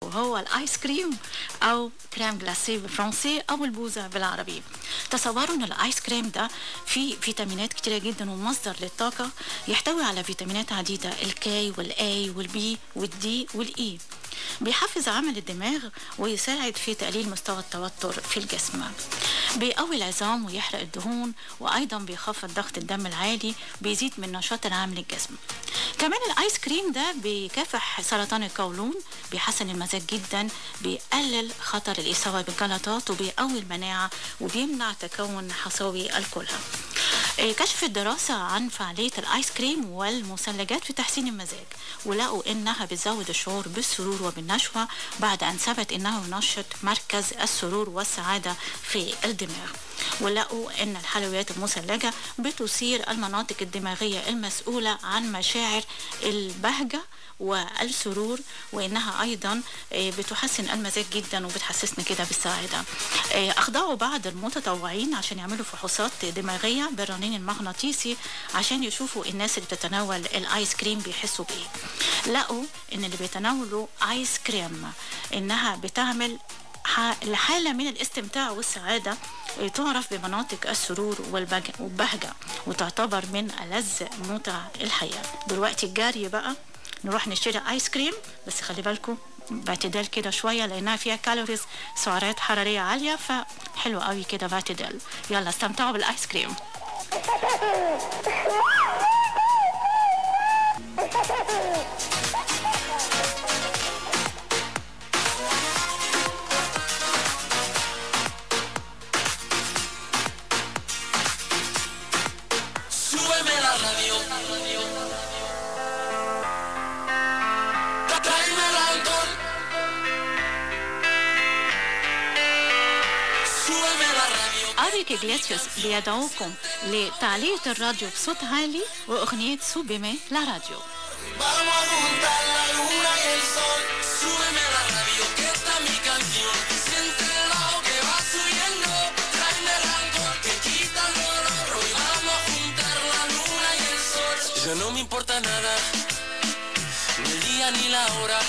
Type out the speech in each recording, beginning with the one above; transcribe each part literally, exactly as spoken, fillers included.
وهو الآيس كريم أو كريم جلاسيه بالفرنسي أو البوزة بالعربي. تصوروا أن الآيس كريم ده فيه فيتامينات كتيرة جدا ومصدر للطاقة، يحتوي على فيتامينات عديدة، الكي والآي والبي والدي والإي. بيحفز عمل الدماغ ويساعد في تقليل مستوى التوتر في الجسم. بيقوي العظام ويحرق الدهون، وأيضا بيخفض ضغط الدم العالي، بيزيد من نشاط العام للجسم. كمان الآيس كريم ده بيكافح سرطان القولون، بيحسن المزاج جدا، بيقلل خطر الإصابة بالجلطات، وبيقوي المناعة، وبيمنع تكون حصاوي الكلى. كشفت دراسة عن فعالية الآيس كريم والمثلجات في تحسين المزاج، ولقوا إنها بتزود الشعور بالسرور وبالنشوة، بعد أن ثبت إنه ينشط مركز السرور والسعادة في الدماغ. ولقوا إن الحلويات المثلجة بتثير المناطق الدماغية المسؤولة عن مشاعر البهجة والسرور، وإنها أيضا بتحسن المزاج جدا وبتحسسنا كده بالسعادة. أخضعوا بعض المتطوعين عشان يعملوا فحوصات دماغية بالرنين المغناطيسي عشان يشوفوا الناس اللي بتتناول الآيس كريم بيحسوا بإيه. لقوا إن اللي بيتناولوا آيس كريم إنها بتعمل حالة من الاستمتاع والسعادة، تعرف بمناطق السرور والبهجة، وتعتبر من ألذ متع الحياة. دلوقتي الجاري بقى نروح نشتري آيس كريم، بس خلي بالكم باعتدال كده شوية لأنها فيها كالوريز، سعرات حرارية عالية، فحلو قوي كده باعتدال. يلا استمتعوا بالآيس كريم. أريك إغليسيوس بيدعوكم لتعليق الراديو بصوت عالي وأغنية سوبيمي لا راديو. Ya no me importa nada, ni el día ni la hora.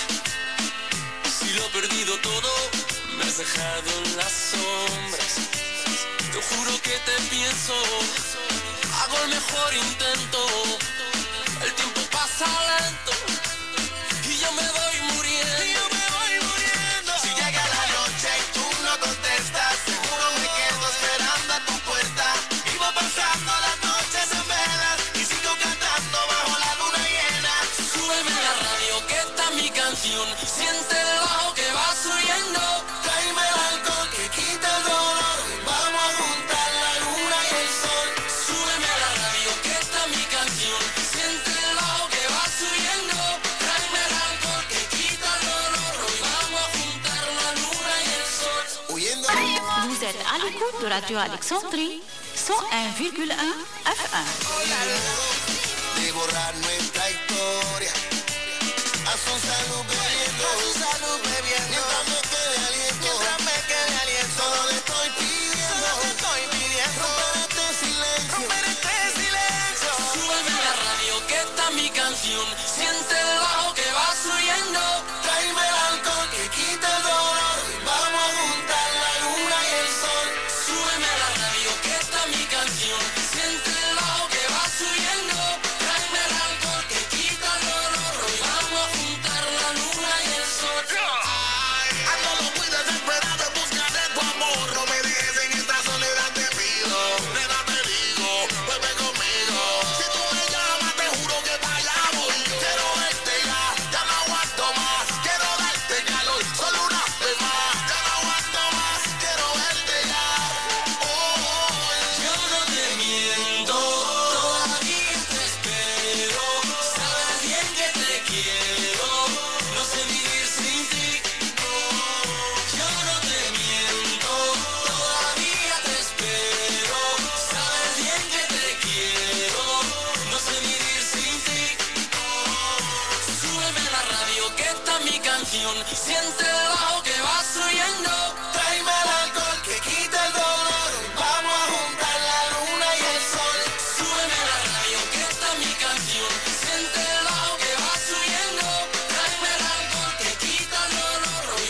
Si lo he perdido todo, me has dejado en las sombras. Te juro que te pienso, hago el mejor intento. El tiempo pasa lento y yo me voy muriendo. Y yo me voy muriendo. Si llega la noche y tú no contestas, seguro me quedo esperando a tu puerta. Vivo pasando las noches en velas y sigo cantando bajo la luna llena. Súbeme la radio que está mi canción, siente el bajo que va subiendo. Tráeme el alcohol que quita el dolor, vamos a juntar la luna y el sol. Súbeme la radio que está mi canción, siente el bajo que va subiendo. Tráeme el alcohol que quita el dolor, hoy vamos a juntar la luna y el sol. Huyendo. Vous êtes à l'écoute de Radio Alexandrie cent un virgule un F M. De borrar nuestra historia. A su salud bebiendo, a su salud bebiendo. Mientras me quede aliento, mientras me quede aliento. Solo le estoy pidiendo, solo le estoy pidiendo. Romper este silencio, romper este silencio. Súbeme la radio que está mi canción, siente el bajo que va subiendo. Tráeme el alcohol que quita el dolor, vamos a juntar la luna y el sol. Súbeme la radio que está mi canción, siente el bajo que va subiendo. Tráeme el alcohol que quita el dolor, hoy vamos a juntar la luna y el sol. A todo cuida desesperado en busca de tu amor, no me dejes en esta soledad, te pido. Nena, te digo, vuelve conmigo. Si tú me llamas te juro que para allá voy yo. Quiero verte ya, ya no aguanto más. Quiero darte calor, solo una vez más. Ya no aguanto más, quiero verte ya. Oh, yo no te miento, todavía te espero. Sabes bien que te quiero, no sé vivir sin ti. Yo no te miento, todavía te espero. Sabes bien que te quiero, no sé vivir sin ti. Súbeme la radio que está mi canción, siente el bajo que va subiendo. Tráeme el alcohol que quita el dolor, vamos a juntar la luna y el sol. Súbeme la radio que está mi canción, siente el bajo que va subiendo. Tráeme el alcohol que quita el dolor,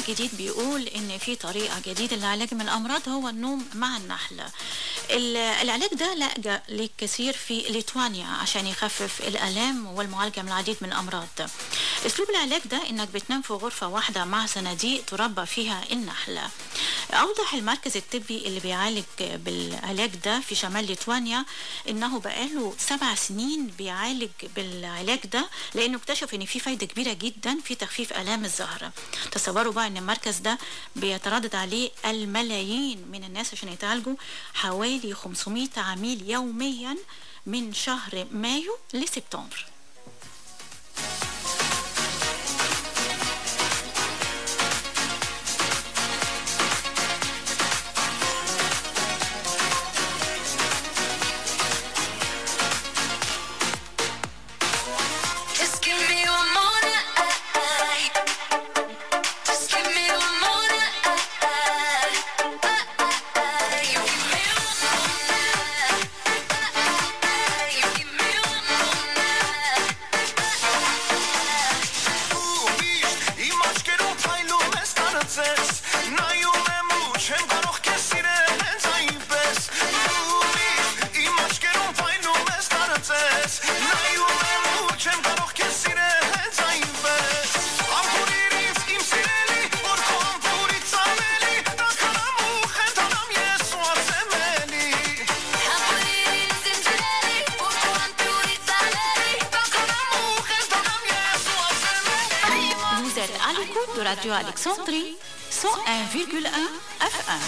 الجديد بيقول إن في طريقة جديدة للعلاج من الأمراض هو النوم مع النحل. العلاج ده لجأ للكثير في ليتوانيا عشان يخفف الآلام والمعالجة من العديد من الأمراض. أسلوب العلاج ده إنك بتنام في غرفة واحدة مع صناديق تربى فيها النحل. أوضح المركز الطبي اللي بيعالج بالعلاج ده في شمال ليتوانيا إنه بقاله سبع سنين بيعالج بالعلاج ده، لأنه اكتشف إن في فايدة كبيرة جدا في تخفيف آلام الظهر. تصوروا بقى إن المركز ده بيتردد عليه الملايين من الناس عشان يتعالجوا، حوالي خمسمائة عميل يوميا من شهر مايو لسبتمبر. Radio Alexandrie cent un virgule un F M.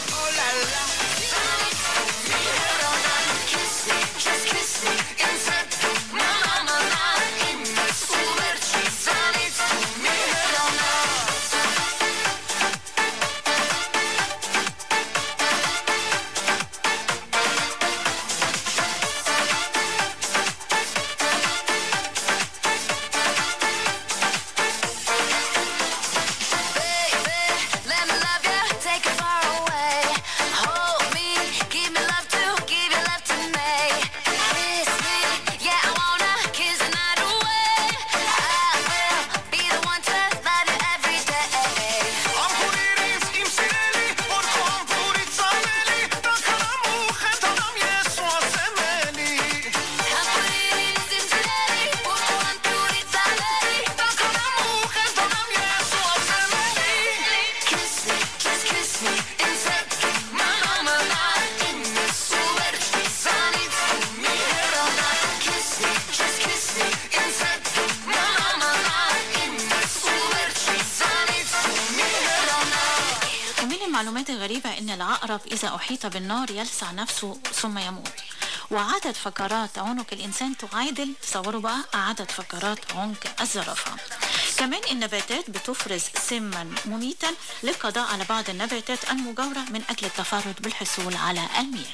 المعلومات الغريبة إن العقرب إذا أحيط بالنار يلسع نفسه ثم يموت، وعدد فقرات عنق الإنسان تعادل، تصوروا بقى، عدد فقرات عنق الزرافة. كمان النباتات بتفرز سما مميتا للقضاء على بعض النباتات المجاورة من أجل التفرد بالحصول على المياه.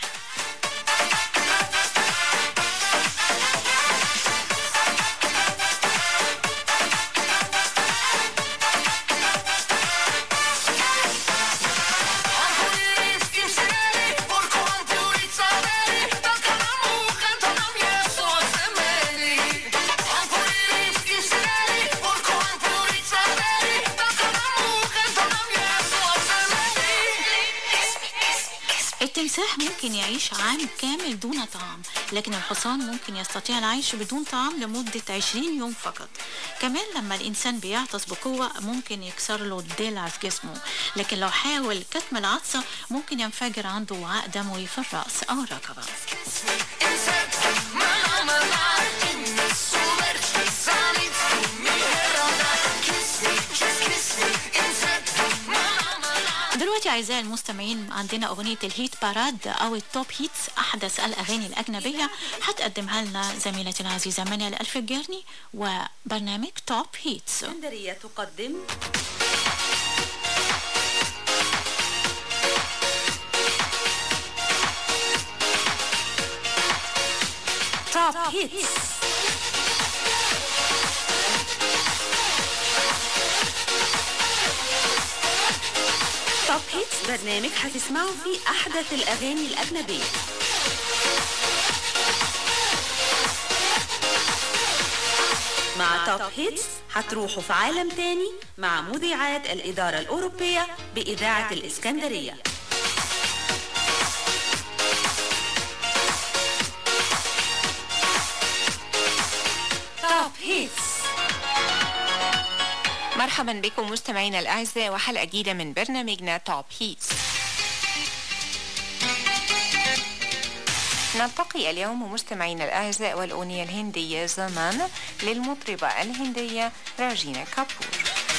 التمساح ممكن يعيش عام كامل دون طعام، لكن الحصان ممكن يستطيع العيش بدون طعام لمدة عشرين يوم فقط. كمان لما الإنسان بيعطس بقوة ممكن يكسر له الضلع في جسمه، لكن لو حاول كتم العطسة ممكن ينفجر عنده وعاء دموي في الرأس أو الرقبة. دلوقتي أعزائي المستمعين عندنا أغنية الهيت باراد أو التوب هيتس، أحدث الأغاني الأجنبية، هتقدمها لنا زميلتي العزيزة منال الفجارني وبرنامج توب هيتس. اسكندرية تقدم توب هيتس. توب هيتس برنامج هتسمعوا فيه أحدث الأغاني الأجنبية. مع توب هيتس هتروحوا في عالم تاني مع مذيعات الإدارة الأوروبية بإذاعة الإسكندرية. توب هيتس. مرحبا بكم مستمعينا الأعزاء وحلقة جديدة من برنامجنا توب هيتس. نلتقي اليوم مستمعينا الأعزاء والأغنية الهندية زمان للمطربة الهندية راجينا كابور.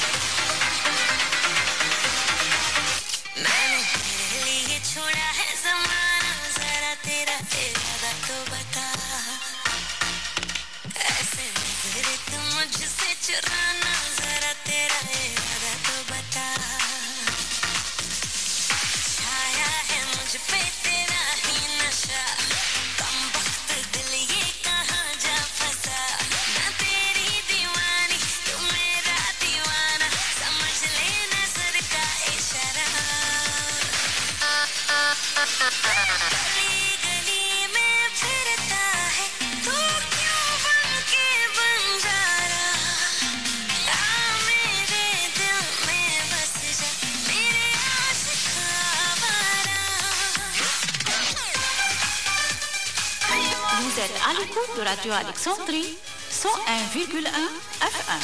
Vous êtes à l'écoute de Radio Alexandrie cent un virgule un F M.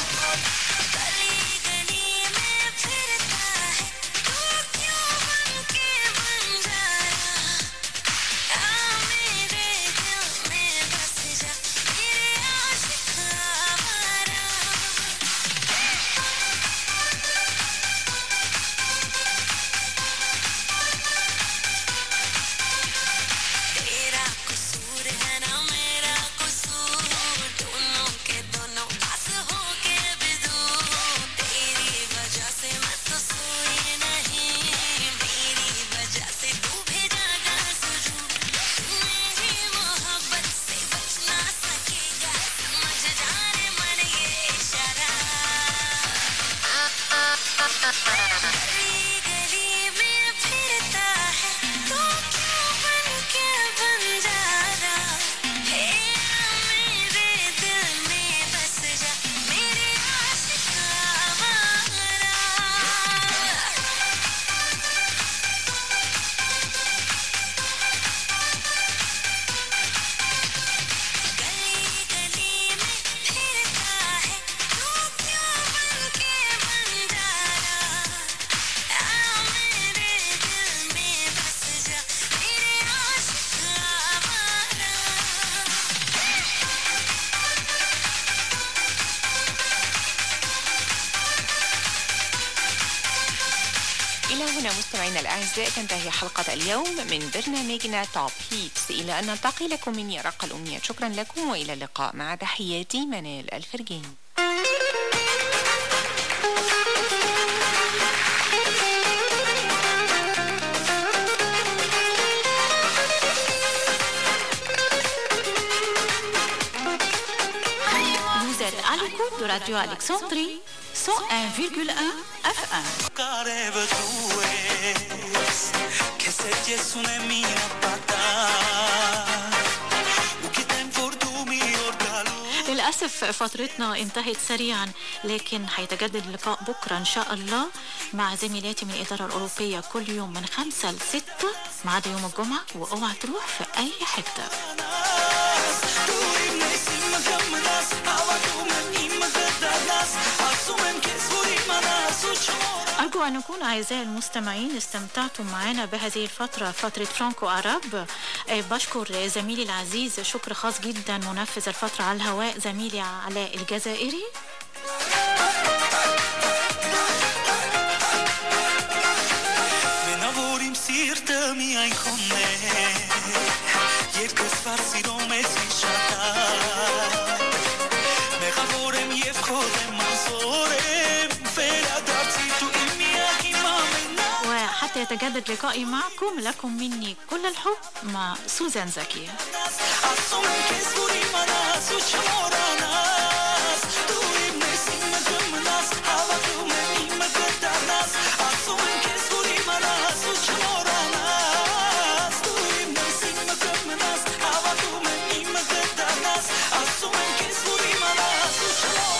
مستمعينا الأعزاء تنتهي حلقة اليوم من برنامجنا توب هيتس. إلى أن نلتقي لكم مني أرق الأمنيات. شكرا لكم وإلى اللقاء. مع تحياتي منال الفرجاني. Vous êtes à l'écoute de Radio Alexandrie cent un virgule un F M. للأسف فترتنا انتهت سريعا، لكن حيتجدد اللقاء بكرة إن شاء الله مع زميلاتي من الإدارة الأوروبية كل يوم من خمسة لستة ما عدا يوم الجمعة، وأوعى تروح في أي حتة. أرجو أن نكون أعزائي المستمعين استمتعتم معنا بهذه الفترة، فترة فرانكو عرب. بشكر زميلي العزيز شكر خاص جدا منفذ الفترة على الهواء زميلي علاء الجزائري. وحتى يتجدد لقائي معكم لكم مني كل الحب مع سوزان زكي. Assumen que es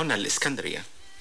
هنا الإسكندرية.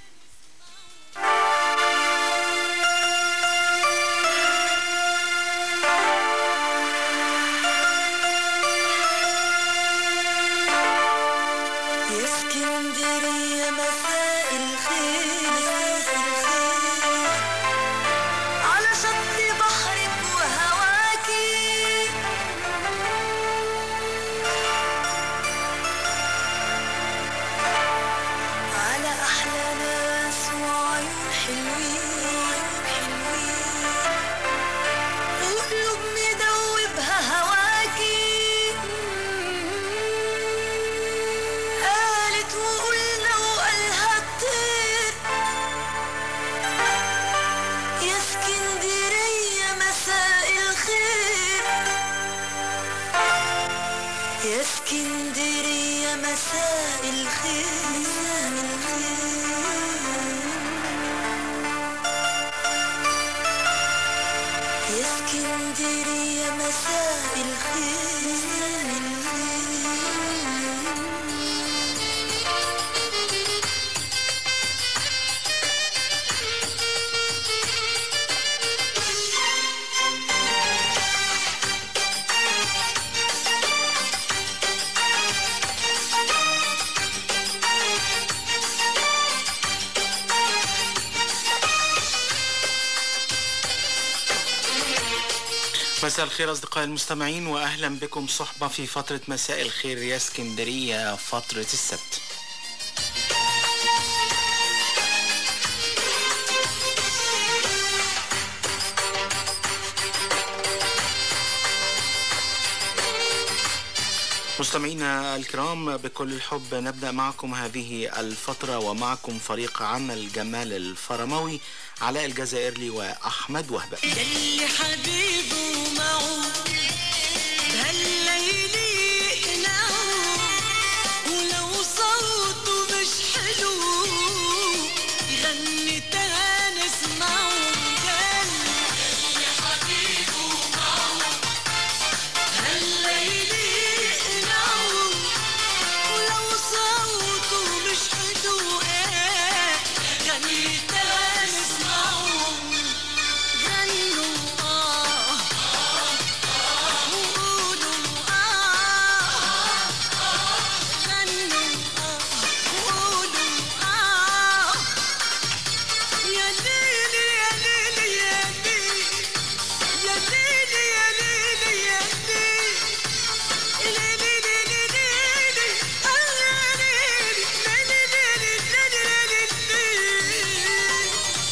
مساء الخير أصدقائي المستمعين، وأهلا بكم صحبة في فترة مساء الخير يا اسكندرية، فترة السبت. مستمعينا الكرام، بكل الحب نبدأ معكم هذه الفترة، ومعكم فريق عمل جمال الفرماوي، علاء الجزائري وأحمد وهبة. يلي حبيبه معه بهالليل يقنعه، ولو صوته مش حلو يغني تاني اسمعه. يلي حبيبه معه بهالليل يقنعه، ولو صوته مش حلو ايه غني تاني اسمعه. غنوا آه وقولوا آه، غنوا آه وقولوا آه. يا ليلي يا ليلي يا ليلي يا ليلي يا ليلي يا ليلي ليلي ليلي ليلي آه يا ليلي ليلي ليلي ليلي ليلي.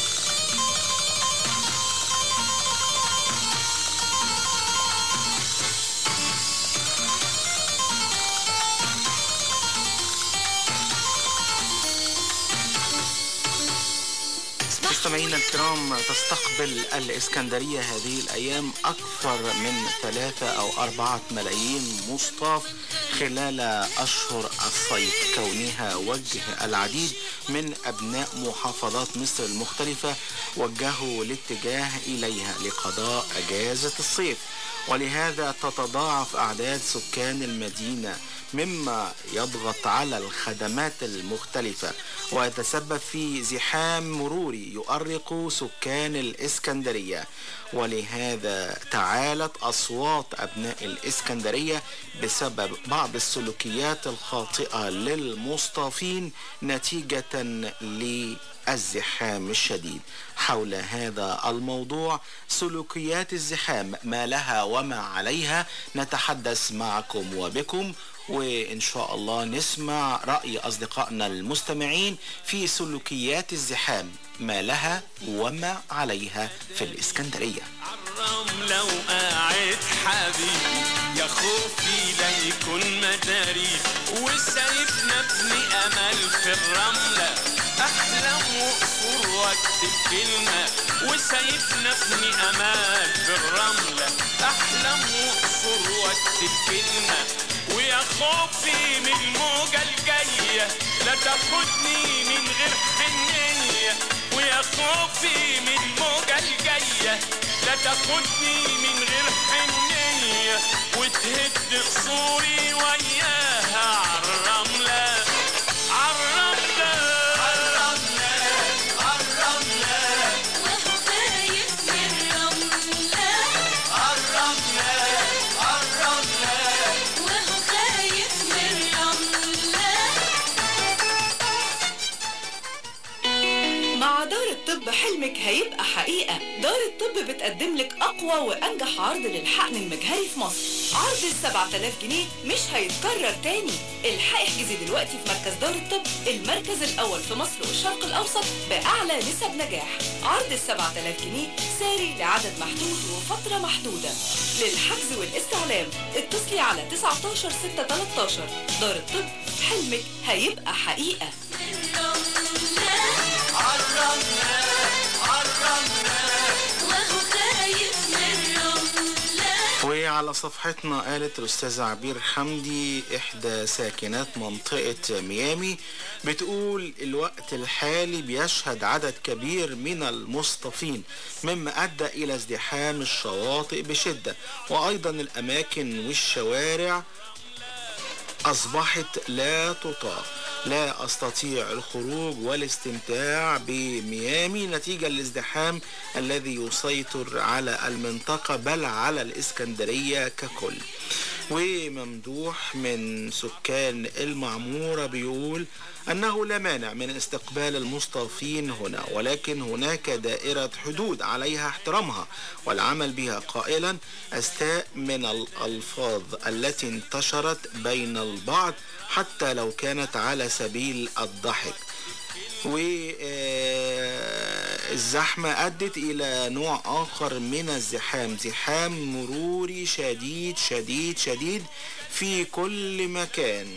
مستمعينا الكرام، تستقبل الإسكندرية هذه الأيام أكثر من ثلاثة أو أربعة ملايين مصطاف خلال أشهر الصيف، كونها وجه العديد من أبناء محافظات مصر المختلفة وجهوا الاتجاه إليها لقضاء أجازة الصيف، ولهذا تتضاعف أعداد سكان المدينة، مما يضغط على الخدمات المختلفة ويتسبب في زحام مروري يؤرق سكان الإسكندرية. ولهذا تعالت أصوات أبناء الإسكندرية بسبب بعض السلوكيات الخاطئة للمصطافين نتيجة للزحام الشديد. حول هذا الموضوع، سلوكيات الزحام ما لها وما عليها، نتحدث معكم وبكم، وإن شاء الله نسمع رأي أصدقائنا المستمعين في سلوكيات الزحام ما لها وما عليها في الإسكندرية. الرملة وقاعد حبيبي يا خوفي لا يكون مداري، وسايبنا ابني أمل في الرملة، أحلم وقصور واكتب كلمة، وسايبنا ابني أمل في الرملة، أحلم وقصور واكتب كلمة. ويا خوفي من الموجة الجاية لا تاخدني من غير حنية، ويا خوفي من الموجة الجاية لا تاخدني من غير حنية، وتهد قصوري وياها عالرملة عالرملة. الطب حلمك هيبقى حقيقة. دار الطب بتقدم لك أقوى وأنجح عرض للحقن المجهري في مصر. عرض السبعة آلاف جنيه مش هيتكرر تاني. الحقي احجزي دلوقتي في مركز دار الطب، المركز الأول في مصر والشرق الأوسط بأعلى نسب نجاح. عرض السبعة آلاف جنيه ساري لعدد محدود وفترة محدودة. للحجز والاستعلام اتصلي على تسعتاشر ستة تلتاشر. دار الطب حلمك هيبقى حقيقة. وعلى صفحتنا قالت الأستاذة عبير حمدي إحدى ساكنات منطقة ميامي بتقول الوقت الحالي بيشهد عدد كبير من المصطفين مما أدى إلى ازدحام الشواطئ بشدة، وأيضا الأماكن والشوارع أصبحت لا تطاق. لا أستطيع الخروج والاستمتاع بميامي نتيجة الازدحام الذي يسيطر على المنطقة بل على الإسكندرية ككل. وممدوح من سكان المعمورة بيقول أنه لا مانع من استقبال المصطفين هنا، ولكن هناك دائرة حدود عليها احترامها والعمل بها، قائلا أستاء من الألفاظ التي انتشرت بين البعض حتى لو كانت على سبيل الضحك. والزحمة أدت إلى نوع آخر من الزحام، زحام مروري شديد شديد شديد في كل مكان.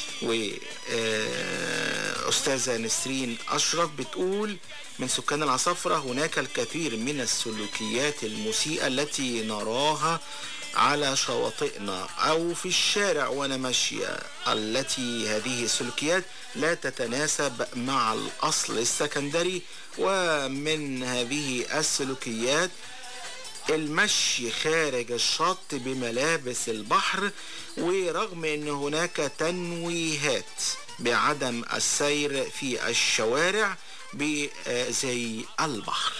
وأستاذة نسرين أشرف بتقول من سكان العصافرة هناك الكثير من السلوكيات المسيئة التي نراها على شواطئنا أو في الشارع وأنا ماشية، التي هذه السلوكيات لا تتناسب مع الأصل السكندري. ومن هذه السلوكيات المشي خارج الشط بملابس البحر، ورغم أن هناك تنويهات بعدم السير في الشوارع بزي البحر.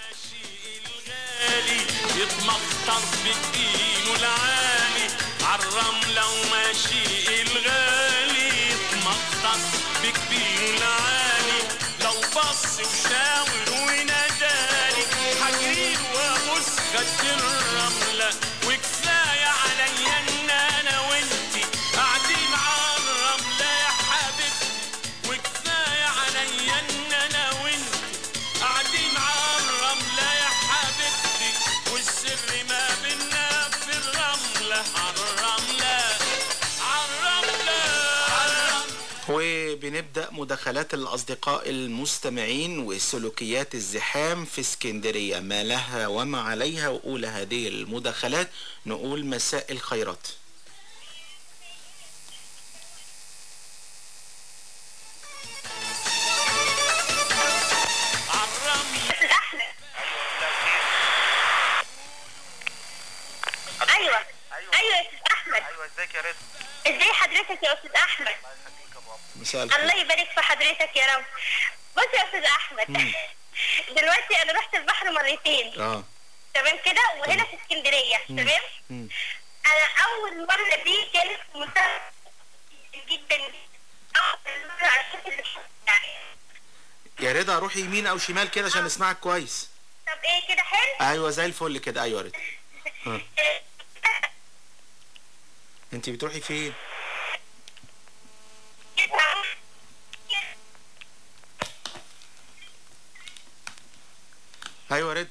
يتمخطر بدينه العالي عالرملة وماشي الغالي، يتمخطر بكبينه العالي لو بص وشاور ونادالي حجرين وابص خد الرملة، وكفاية عليا ان انا وانتي قاعدين عالرملة يا حبيبتي، وكفاية عليا ان انا وانتي قاعدين عالرملة يا حبيبتي، والسر ما بينا في الرملة عالرملة عالرملة عالرملة. وبنبدأ مداخلات الأصدقاء المستمعين وسلوكيات الزحام في اسكندرية ما لها وما عليها. وأولى هذه المداخلات نقول مساء الخيرات. ايوه ايوه يا استاذ احمد. ايوه ازيك يا رضا؟ ازاي حضرتك يا استاذ احمد؟ مساء الخير. الله يبارك في حضرتك يا رب. بص يا استاذ احمد، دلوقتي انا رحت البحر مرتين اه تمام كده، وهنا في اسكندريه تمام. انا اول مره دي كانت مساعدة جدا اول مره اشوف يعني. يا رضا روحي يمين او شمال كده عشان نسمعك كويس. طب ايه كده حلو؟ ايوه زي الفل كده. ايوه يا رضا. ها انتي بتروحي فين؟ ايوه رضا.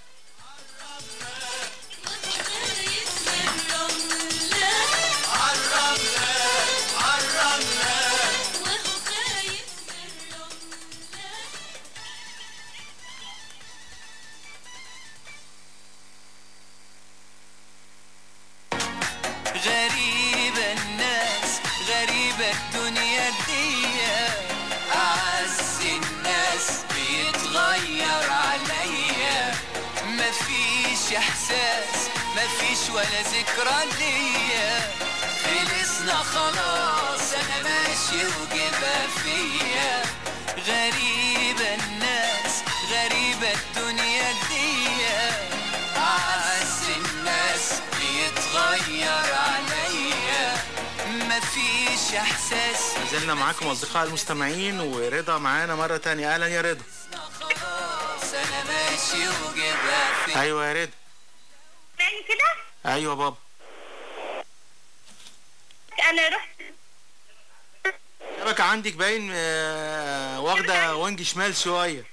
غريبة الناس غريبة الدنيا دي، أعز الناس بيتغير عليا، مفيش إحساس مفيش ولا ذكرى ليا، خلصنا خلاص أنا ماشي وجبها فيا. غريبة الناس غريبة الدنيا دي، أعز الناس بيتغير عليا، مفيش احساس. نزلنا معاكم اصدقاء المستمعين ورضا معانا مرة تانية. اهلا يا رضا. انا ماشي وجيبها في. ايوه يا رضا. يعني كده ايوه بابا. انا رحت الشبكة عندك باين آه، واخدة وينج شمال شوية.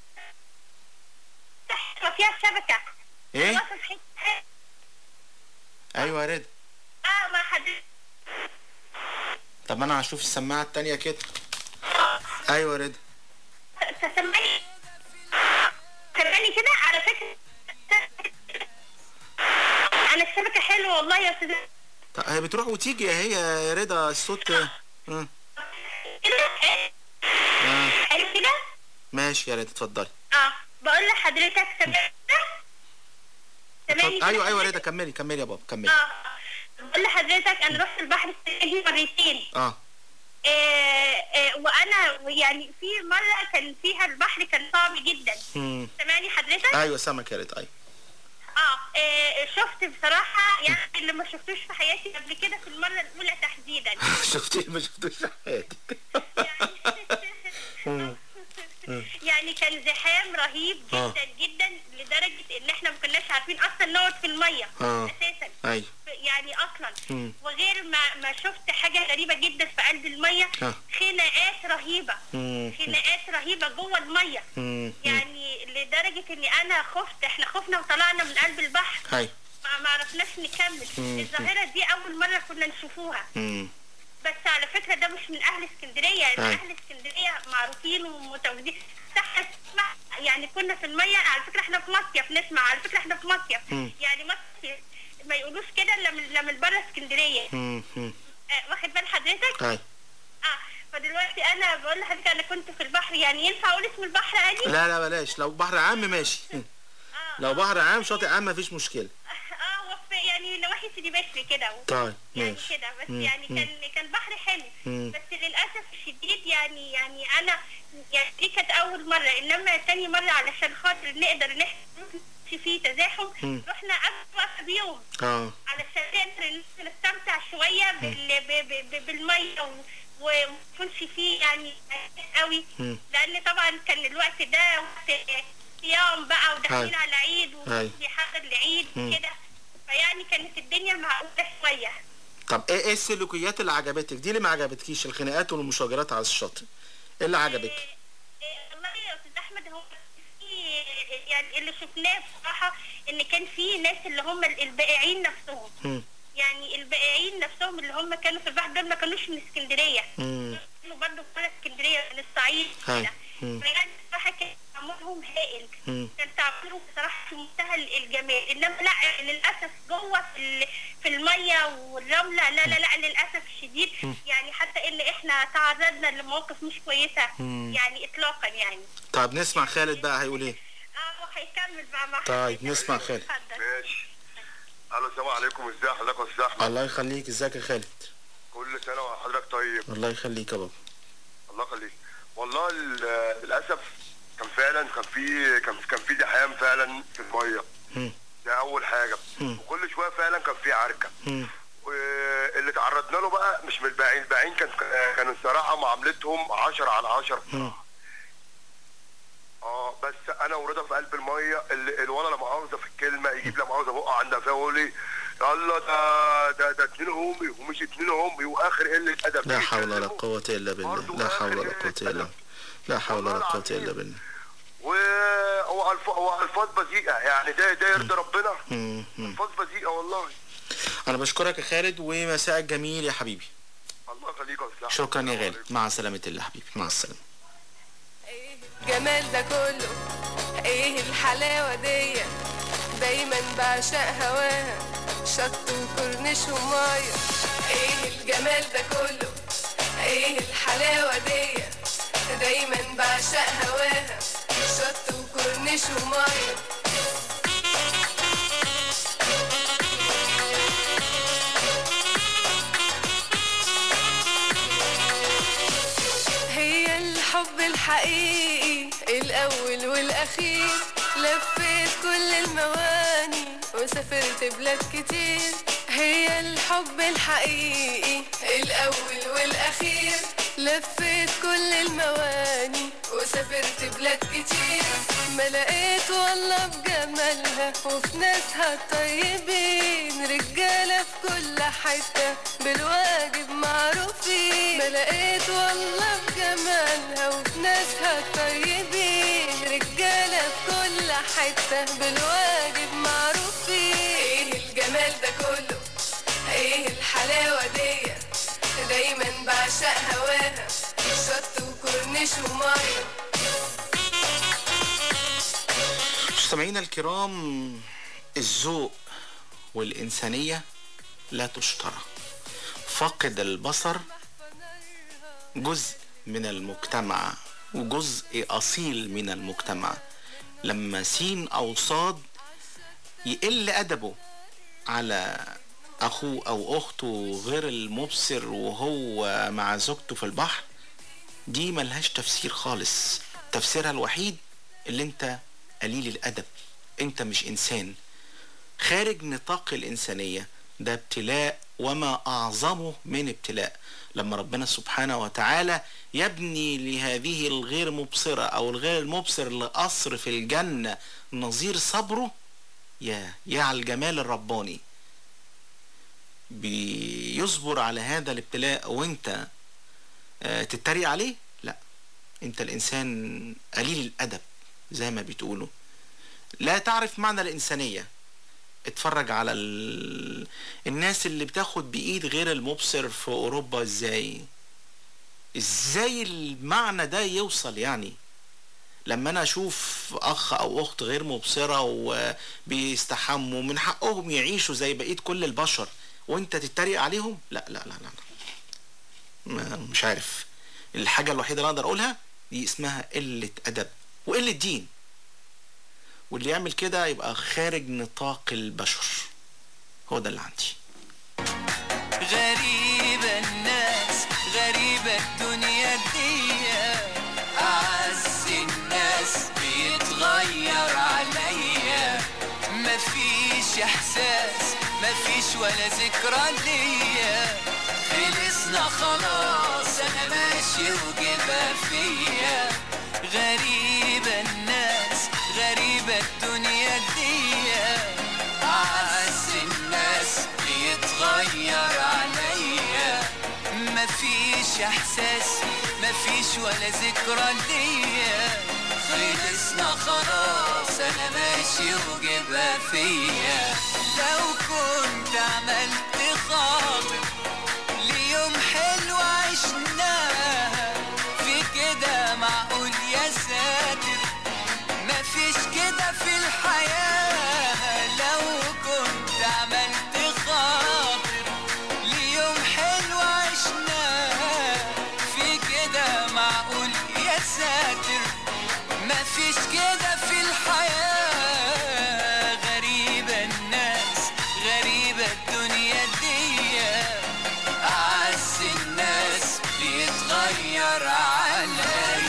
فيها الشبكة. ايه؟ أنا واقفة في حتة. ايوه يا رضا. اه ما حضرتك. طب انا هشوف السماعة التانية كده. ايوه يا رضا. تسمعني سمعني كده على فكرة. انا الشبكة حلوة والله يا استاذ. طب هي بتروح وتيجي هي يا رضا الصوت. اه اه حلو كده. ماشي يا رضا اتفضلي. اه بقول لحضرتك سمعني. سمعني. ايوه ايوه يا رضا كملي كملي يا بابا كملي. اه بقول لحضرتك انا رحت البحر السنة دي مرتين. اه آه، آه، وانا يعني في مره كان فيها البحر كان صعب جدا. امم سامعني حضرتك؟ ايوه سامعك يا رضا. ايوه اه آه، شفت بصراحه يعني اللي ما شفتوش في حياتي قبل كده في المره الاولى تحديدا. شفتيه ما شفتوش في حياتك. يعني كان زحام رهيب جدا جدا لدرجه ان احنا ما كناش عارفين اصلا نقعد في الميه آه. اساسا. ايوه يعني اصلا مم. وغير ما ما شفت حاجه غريبه جدا في قلب الميه. آه. خناقات رهيبه. مم. خناقات رهيبه جوه الميه. مم. يعني لدرجه اني انا خفت. احنا خفنا وطلعنا من قلب البحر. ايوه ما ما عرفناش نكمل. مم. الظاهره دي اول مره كنا نشوفوها. امم بس على فكره ده مش من اهل اسكندريه. يعني أي. اهل اسكندريه معروفين ومتواجدين. صح يعني كنا في الميه. على فكره احنا في مصيف نسمع. على فكره احنا في مصيف. مم. يعني مصيف ما يقولوش كده الا من الا من بره اسكندريه. امم آه واخد بال حضرتك؟ ايوه اه فدلوقتي انا بقول لحضرتك انا كنت في البحر. يعني ينفع اقول اسم البحر عادي؟ لا لا بلاش. لو بحر عام ماشي. لو بحر عام شاطئ عام مفيش مشكلة. اه وفي يعني نواحي سيدي بشر كده. طيب يعني ماشي. كده بس مم. يعني مم. كان كان بحر حلو. مم. بس للاسف الشديد يعني يعني انا يعني دي كانت اول مره. انما تاني مره علشان خاطر نقدر ان احنا نمشي فيه تزاحم مم. رحنا قبل بيوم اه علشان نقدر نستمتع شويه بال ب- ب- ب- بالميه و- وما يكونش فيه يعني قوي. مم. لان طبعا كان الوقت ده وقت صيام بقى وداخلين هاي. على عيد هاي. وبيحضر العيد مم. وكده. فيعني كانت الدنيا معقوله شويه. طب ايه ايه السلوكيات اللي عجبتك؟ دي اللي ما عجبتكيش الخناقات والمشاجرات على الشاطئ. ايه اللي عجبك؟ إيه، إيه، والله يا استاذ احمد هو في يعني اللي شفناه بصراحه ان كان في ناس اللي هم البائعين نفسهم. مم. يعني البائعين نفسهم اللي هم كانوا في البحر دول ما كانوش من اسكندريه. مم. كانوا برضه من اسكندريه من الصعيد هاي. كده. مم. فيعني بصراحه كان تعاملهم هائل. مم. كان تعاملهم بصراحه في منتهى الجمال. انما لا للاسف جوه في ال- في الميه والرمله لا لا لا للاسف الشديد. يعني حتى ان احنا تعرضنا لمواقف مش كويسه. مم. يعني اطلاقا يعني. طب نسمع خالد بقى هيقول ايه. اه هيكمل بقى مع طيب، حضرتك. نسمع خالد. اتفضل. ماشي. الو السلام عليكم. ازي حضرتك يا استاذ احمد؟ الله يخليك. ازيك يا خالد؟ كل سنه وحضرتك طيب. الله يخليك يا بابا. الله يخليك. والله ال- للاسف كان فعلا كان في كان كان في زحام فعلا في الميه. مم. ده اول حاجه. مم. وكل شويه فعلا كان في عركه. مم. واللي تعرضنا له بقى مش من الباقيين. الباقيين كان كانوا الصراحه معاملتهم عشرة على عشرة بصراحه. اه بس انا ورضا في قلب الميه. ال- الولا لا مؤاخذه في الكلمه يجيب لا مؤاخذه بقى عند قفاه ويقول لي يلا ده ده ده اتنين همي ومش اتنين همي واخر قله ادب. لا حول ولا قوة إلا بالله. برضو لا حول آخر ولا قلة قوة إلا بالله. لا حول ولا قوة إلا بالله. وهو الف... هو الفاظ بذيئه. يعني ده ده يرضي ربنا. مم. مم. الفاظ بذيئه والله. أنا بشكرك يا خالد ومساءك جميل يا حبيبي. الله يخليك يا استاذ. شكرا يا غالي. مع سلامة الله حبيبي. مع السلامة. ايه الجمال ده كله، ايه الحلاوة دي، دايما بعشق هواها، شط وكورنيش ومايه. ايه الجمال ده كله، ايه الحلاوة دي، دايما بعشق هواها، شط وكورنيش ومايه. هي الحب الحقيقي الأول والأخير، لفيت كل المواني وسافرت بلاد كتير. هي الحب الحقيقي الأول والأخير، لفيت كل المواني وسافرت بلاد كتير. ما لقيت والله بجمالها وفي ناسها الطيبين رجالة في كل حتة بالواجب معروفين. ما لقيت والله بجمالها وفي ناسها الطيبين رجالة في كل حتة بالواجب معروفين. ايه الجمال ده كله، ايه الحلاوة دي، دايما بعشق هواها شط وكورنيش ومية. مستمعينا الكرام، الذوق والإنسانية لا تشترى. فاقد البصر جزء من المجتمع وجزء أصيل من المجتمع. لما سين أو صاد يقل أدبه على أخوه أو أخته غير المبصر وهو مع زوجته في البحر، دي ملهاش تفسير خالص. تفسيرها الوحيد اللي انت قليل الأدب، انت مش إنسان، خارج نطاق الإنسانية. ده ابتلاء وما أعظمه من ابتلاء. لما ربنا سبحانه وتعالى يبني لهذه الغير مبصرة أو الغير المبصر لقصر في الجنة نظير صبره، يا يا على الجمال الرباني. بيصبر على هذا الابتلاء وانت اه تتريق عليه؟ لا، انت الإنسان قليل الأدب زي ما بتقولوا، لا تعرف معنى الإنسانية. اتفرج على ال... الناس اللي بتاخد بإيد غير المبصر في أوروبا، ازاي ازاي المعنى ده يوصل. يعني لما انا اشوف اخ او اخت غير مبصرة وبيستحموا من حقهم يعيشوا زي بقية كل البشر وانت تتريق عليهم، لا لا لا لا, لا. مش عارف. الحاجة الوحيدة اللي اقدر اقولها دي اسمها قلة ادب وقلة دين، واللي يعمل كده يبقى خارج نطاق البشر. هو ده اللي عندي. غريبة الناس، غريبة الدنيا دي، أعز الناس بيتغير عليا، مفيش إحساس مفيش ولا ذكرى ليا، خلصنا خلاص أنا ماشي وجبها فيا. غريبة الناس، غريبة الدنيا دي، أعز الناس بيتغير عليا، مفيش إحساس مفيش ولا ذكرى ليا، خلصنا خلاص أنا ماشي وجبها فيا. لو كنت عملت خاطر ليوم حلو عشناها، في كده معقول يا ساتر، مفيش كده في الحياة. لو كنت عملت خاطر ليوم حلو عشناها، في كده معقول يا ساتر، مفيش كده في الحياة. غريبة الناس، غريبة الدنيا دي، أعز الناس بيتغير عليا.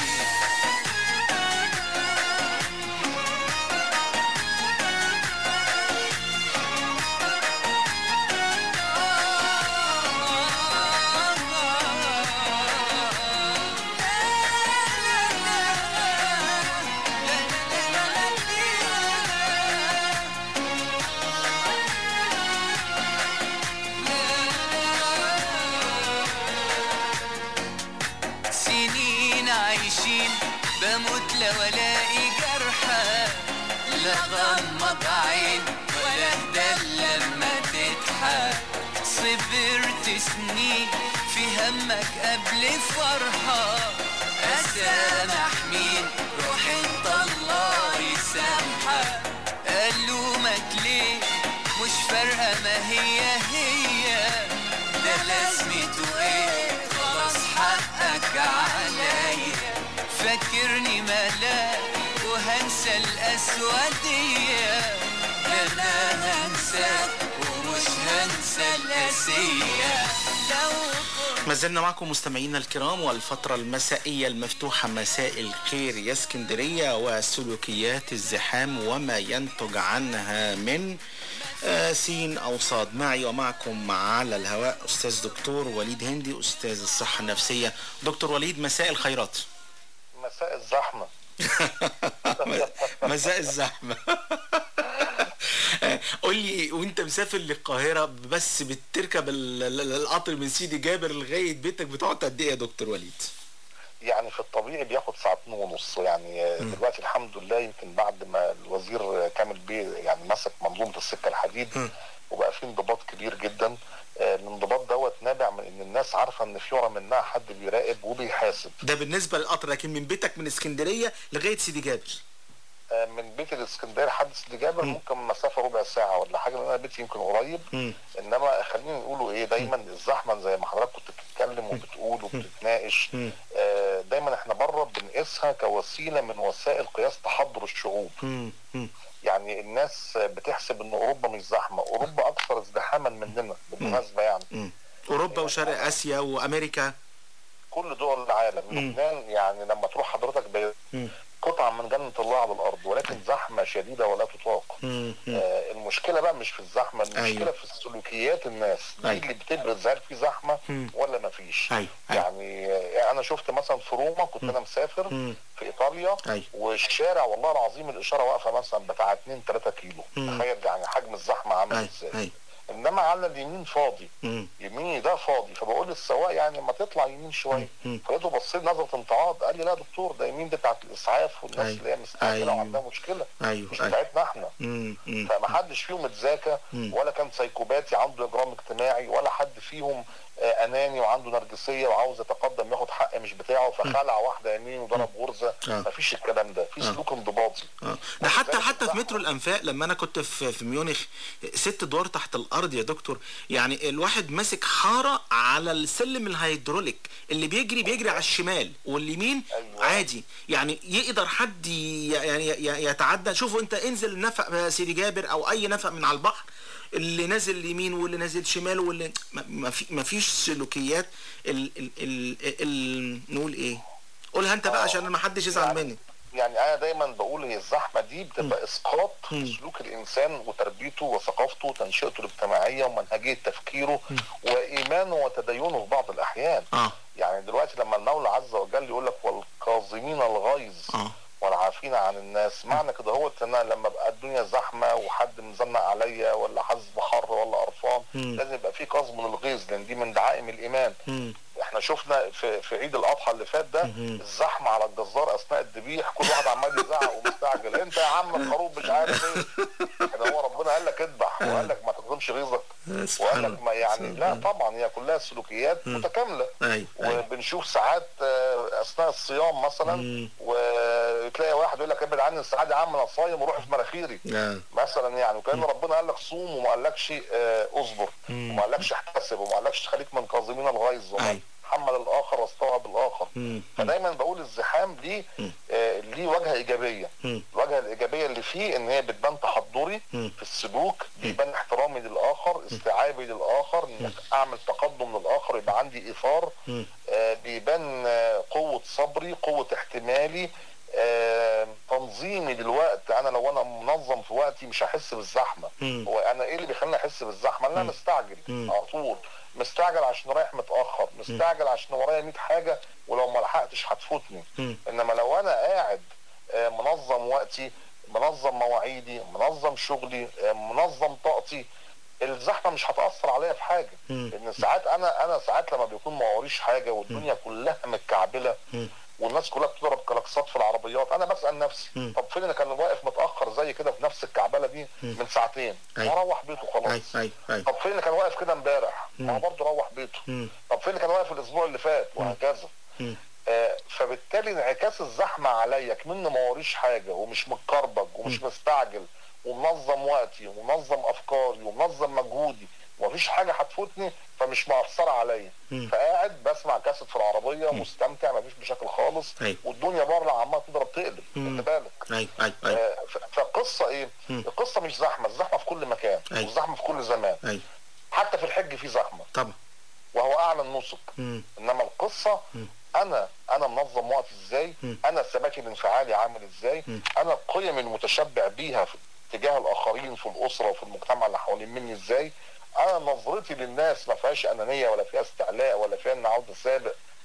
بموت لو الاقي جرحى، لا غمض عين ولا اهدى لما تضحك، صبرت سنين في همك قبل فرحة، اسامح مين روح انت الله يسامحك، الومك ليه مش فارقة ما هي هي، ده لازمته ايه خلاص حقك عليا، فكرني ملاك وهنسى الأسودية، أنا هنساك ومش هنسى الأسية. ما زلنا معكم مستمعينا الكرام، والفترة المسائية المفتوحة مساء الخير يا اسكندرية، وسلوكيات الزحام وما ينتج عنها من آه سين أو صاد. معي ومعكم على الهواء أستاذ دكتور وليد هندي، أستاذ الصحة النفسية. دكتور وليد، مساء الخيرات. مساء الزحمة. مساء الزحمه. قول لي، وانت مسافر للقاهره بس بتركب ال- ال- القطر من سيدي جابر لغايه بيتك بتقعد قد ايه يا دكتور وليد؟ يعني في الطبيعي بياخد ساعتين ونص يعني. دلوقتي الحمد لله يمكن بعد ما الوزير كامل بيه يعني مسك منظومه السكه الحديد وبقى في انضباط كبير جدا. الانضباط دوت نابع من ان الناس عارفه ان في ورا منها حد بيراقب وبيحاسب. ده بالنسبه للقطر، لكن من بيتك من اسكندريه لغايه سيدي جابر؟ من بيت الاسكندريه لحد سيدي جابر ممكن مسافه ربع ساعه ولا حاجه، لان انا بيتي يمكن قريب. م. انما خلينا نقولوا ايه، دايما الزحمه زي ما حضرتك كنت بتتكلم وبتقول وبتتناقش، آه دايما احنا بره بنقيسها كوسيله من وسائل قياس تحضر الشعوب. م. م. يعني الناس بتحسب ان اوروبا مش زحمه، اوروبا اكثر ازدحاما مننا بالمناسبه يعني. م. اوروبا وشرق اسيا وامريكا، كل دول العالم. لبنان يعني لما تروح حضرتك ب قطعة من جنة الله على الأرض، ولكن زحمة شديدة ولا تطاق. آه المشكلة بقى مش في الزحمة، المشكلة أيوه. في سلوكيات الناس. دي أيوه. اللي بتبرز هل في زحمة مم. ولا ما فيش. أيوه. يعني آه أنا شفت مثلا في روما، كنت مم. أنا مسافر مم. في إيطاليا. أيوه. والشارع والله العظيم الإشارة واقفة مثلا بتاع اتنين تلاتة كيلو. مم. تخيل يعني حجم الزحمة عامل أيوه. ازاي. أيوه. انما على اليمين فاضي. مم. يميني ده فاضي، فبقول للسواق يعني ما تطلع يمين شويه. فلقيته بص لي نظره امتعاض، قال لي لا يا دكتور ده يمين دي بتاعت الاسعاف والناس أيوه. اللي هي مستعجله أيوه. وعندها مشكله. أيوه. مش بتاعتنا احنا. فما حدش فيهم اتذاكى ولا كان سايكوباتي عنده اجرام اجتماعي، ولا حد فيهم آه اناني وعنده نرجسيه وعاوز يتقدم ياخد حق مش بتاعه فخلع واحده يمين وضرب غرزه. آه. مفيش الكلام ده، في سلوك انضباطي. آه. ده حتى حتى في مترو الانفاق لما انا كنت في في ميونخ، ست ادوار تحت الارض يا دكتور، يعني الواحد ماسك حاره على السلم الهيدروليك، اللي بيجري بيجري على الشمال واليمين أيوة. عادي، يعني يقدر حد يعني يتعدى. شوفوا انت انزل نفق سيدي جابر او اي نفق من على البحر، اللي نازل يمين واللي نازل شمال واللي ما في ما فيش سلوكيات ال ال ال, ال نقول ايه، قولها انت بقى عشان ما حدش يزعل يعني مني. يعني انا دايما بقول هي الزحمه دي بتبقى اسقاط في سلوك الانسان وتربيته وثقافته وتنشئته الاجتماعيه ومنهجيه تفكيره وايمانه وتدينه في بعض الاحيان. آه. يعني دلوقتي لما المولى عز وجل يقول لك والكاظمين الغيظ آه. والعافين عن الناس، معنى كده هو ان انا لما بقى الدنيا زحمه وحد مزنق عليا ولا حاسس بحر ولا قرفان، لازم يبقى في كظم للغيظ، لان دي من دعائم الايمان. م. احنا شفنا في في عيد الاضحى اللي فات ده الزحمه على الجزار اثناء الذبيح، كل واحد عمال يزعق ومستعجل، انت يا عم الخروف مش عارف ايه. يعني هو ربنا قال لك اذبح وقال لك ما تكظمش غيظك وقال لك ما يعني لا طبعا هي كلها سلوكيات متكامله. وبنشوف ساعات اثناء الصيام مثلا وتلاقي واحد يقول لك ابعد عني الساعه دي يا عم انا صايم وروح في مناخيري مثلا، يعني وكان ربنا قال لك صوم وما قالكش اصبر وما قالكش احتسب وما قالكش خليك من كاظمين الغيظ حمل الاخر واستوعب الاخر. فدايما بقول الزحام ليه آه ليه وجهه ايجابيه. الوجهه الايجابيه اللي فيه ان هي بتبان تحضري في السلوك، بيبان احترامي للاخر، استيعابي للاخر، انك اعمل تقدم للاخر يبقى عندي ايثار، آه بيبان آه قوه صبري، قوه احتمالي، آه تنظيمي للوقت. انا لو انا منظم في وقتي مش هحس بالزحمه. هو انا ايه اللي بيخليني احس بالزحمه؟ انا مستعجل على طول، مستعجل عشان رايح متاخر، مستعجل عشان ورايا مية حاجه ولو ما لحقتش هتفوتني. انما لو انا قاعد آه منظم وقتي، منظم مواعيدي، منظم شغلي، آه منظم طاقتي، الزحمه مش هتاثر عليا في حاجه. لان ساعات انا انا ساعات لما بيكون ما وريش حاجه والدنيا كلها متكعبله والناس كلها بتضرب كلاكسات في العربيات، انا بسال نفسي مم. طب فين اللي كان واقف متاخر زي كده في نفس الكعبله دي مم. من ساعتين وروح بيته خلاص. أي. أي. طب فين اللي كان واقف كده امبارح؟ ما هو برضه روح بيته. مم. طب فين اللي كان واقف الاسبوع اللي فات؟ وهكذا. آه فبالتالي انعكاس الزحمه عليا كمان ما وريش حاجه ومش متكربج ومش مم. مستعجل ومنظم وقتي ومنظم افكاري ومنظم مجهودي ومفيش حاجه هتفوتني، فمش مأثره عليا، فقاعد بسمع كاسيت في العربيه مم. مستمتع مفيش مشاكل خالص. أي. والدنيا بره عماله تضرب تقلب، خد بالك. اي اي اي آه فالقصه ايه؟ مم. القصه مش زحمه، الزحمه في كل مكان والزحمه في كل زمان. أي. حتى في الحج في زحمه طبعا وهو اعلى النسك. انما القصه مم. انا انا منظم وقتي ازاي؟ مم. انا الثبات الانفعالي عامل ازاي؟ مم. انا القيم المتشبع بيها في تجاه الاخرين في الاسره وفي المجتمع اللي حوالين مني ازاي؟ انا نظرتي للناس ما فيهاش انانيه ولا فيها استعلاء ولا فيها ان عاوز اسابق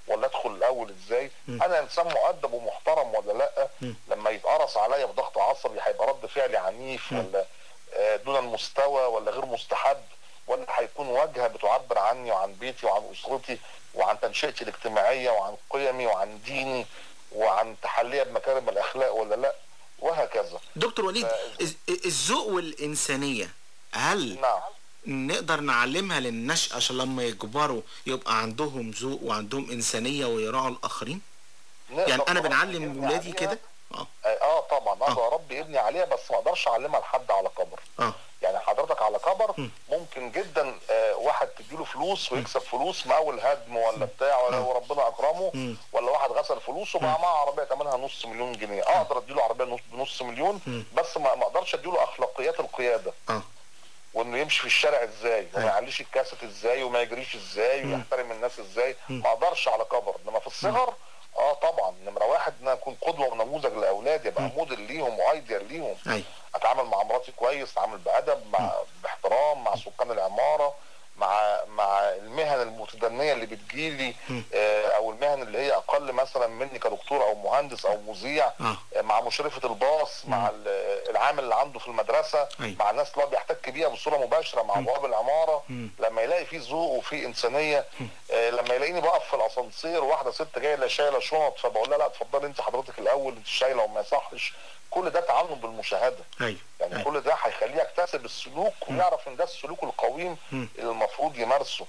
ولا ادخل الاول ازاي؟ انا انسان مؤدب ومحترم ولا لا؟ لما يتقرص عليا بضغط عصبي هيبقى رد فعلي عنيف ولا آه، دون المستوى ولا غير مستحب، ولا هيكون واجهه بتعبر عني وعن بيتي وعن اسرتي وعن تنشئتي الاجتماعيه وعن قيمي وعن ديني وعن تحليها بمكارم الاخلاق ولا لا، وهكذا. دكتور وليد، الز- الذوق والإنسانية هل نعم. نقدر نعلمها للنشأة عشان لما يكبروا يبقى عندهم ذوق وعندهم إنسانية ويراعوا الآخرين؟ يعني أنا بنعلم ولادي كده؟ اه اه طبعا اقدر اربي ابني عليها، بس ما اقدرش اعلمها لحد على كبر. اه يعني حضرتك على كبر ممكن جدا آه واحد تديله فلوس ويكسب فلوس مقاول هدم ولا بتاع ولا وربنا اكرمه، ولا واحد غسل فلوس وبقى معاه عربيه ثمنها نص مليون جنيه، اقدر اديله عربيه نص بنص مليون، بس ما ما اقدرش اديله اخلاقيات القياده. اه وانه يمشي في الشارع ازاي وما يعليش الكاسيت ازاي وما يجريش ازاي ويحترم الناس ازاي، ما اقدرش على كبر. انما في الصغر اه طبعا نمره واحد ان انا اكون قدوه ونموذج لاولادي، ابقى موديل ليهم وايديال ليهم. أي. اتعامل مع مراتي كويس، اتعامل بادب مع باحترام مع سكان العماره، مع مع المهن المتدنيه اللي بتجيلي آه او المهن اللي هي اقل مثلا مني كدكتور او مهندس او مذيع، آه. آه مع مشرفه الباص، مع ال- العامل اللي عنده في المدرسه، أي. مع الناس اللي هو بيحتك بيها بصوره مباشره، مع بواب العماره. لما يلاقي فيه ذوق وفيه انسانيه، آه لما يلاقيني بقف في الاسانسير واحده ست جايه لا شايله شنط فبقول لها لا اتفضلي انت حضرتك الاول انت شايله وما يصحش، كل ده تعلم بالمشاهده. أيوه. يعني أي. كل ده هيخليه يكتسب السلوك ويعرف ان ده السلوك القويم اللي المفروض يمارسه.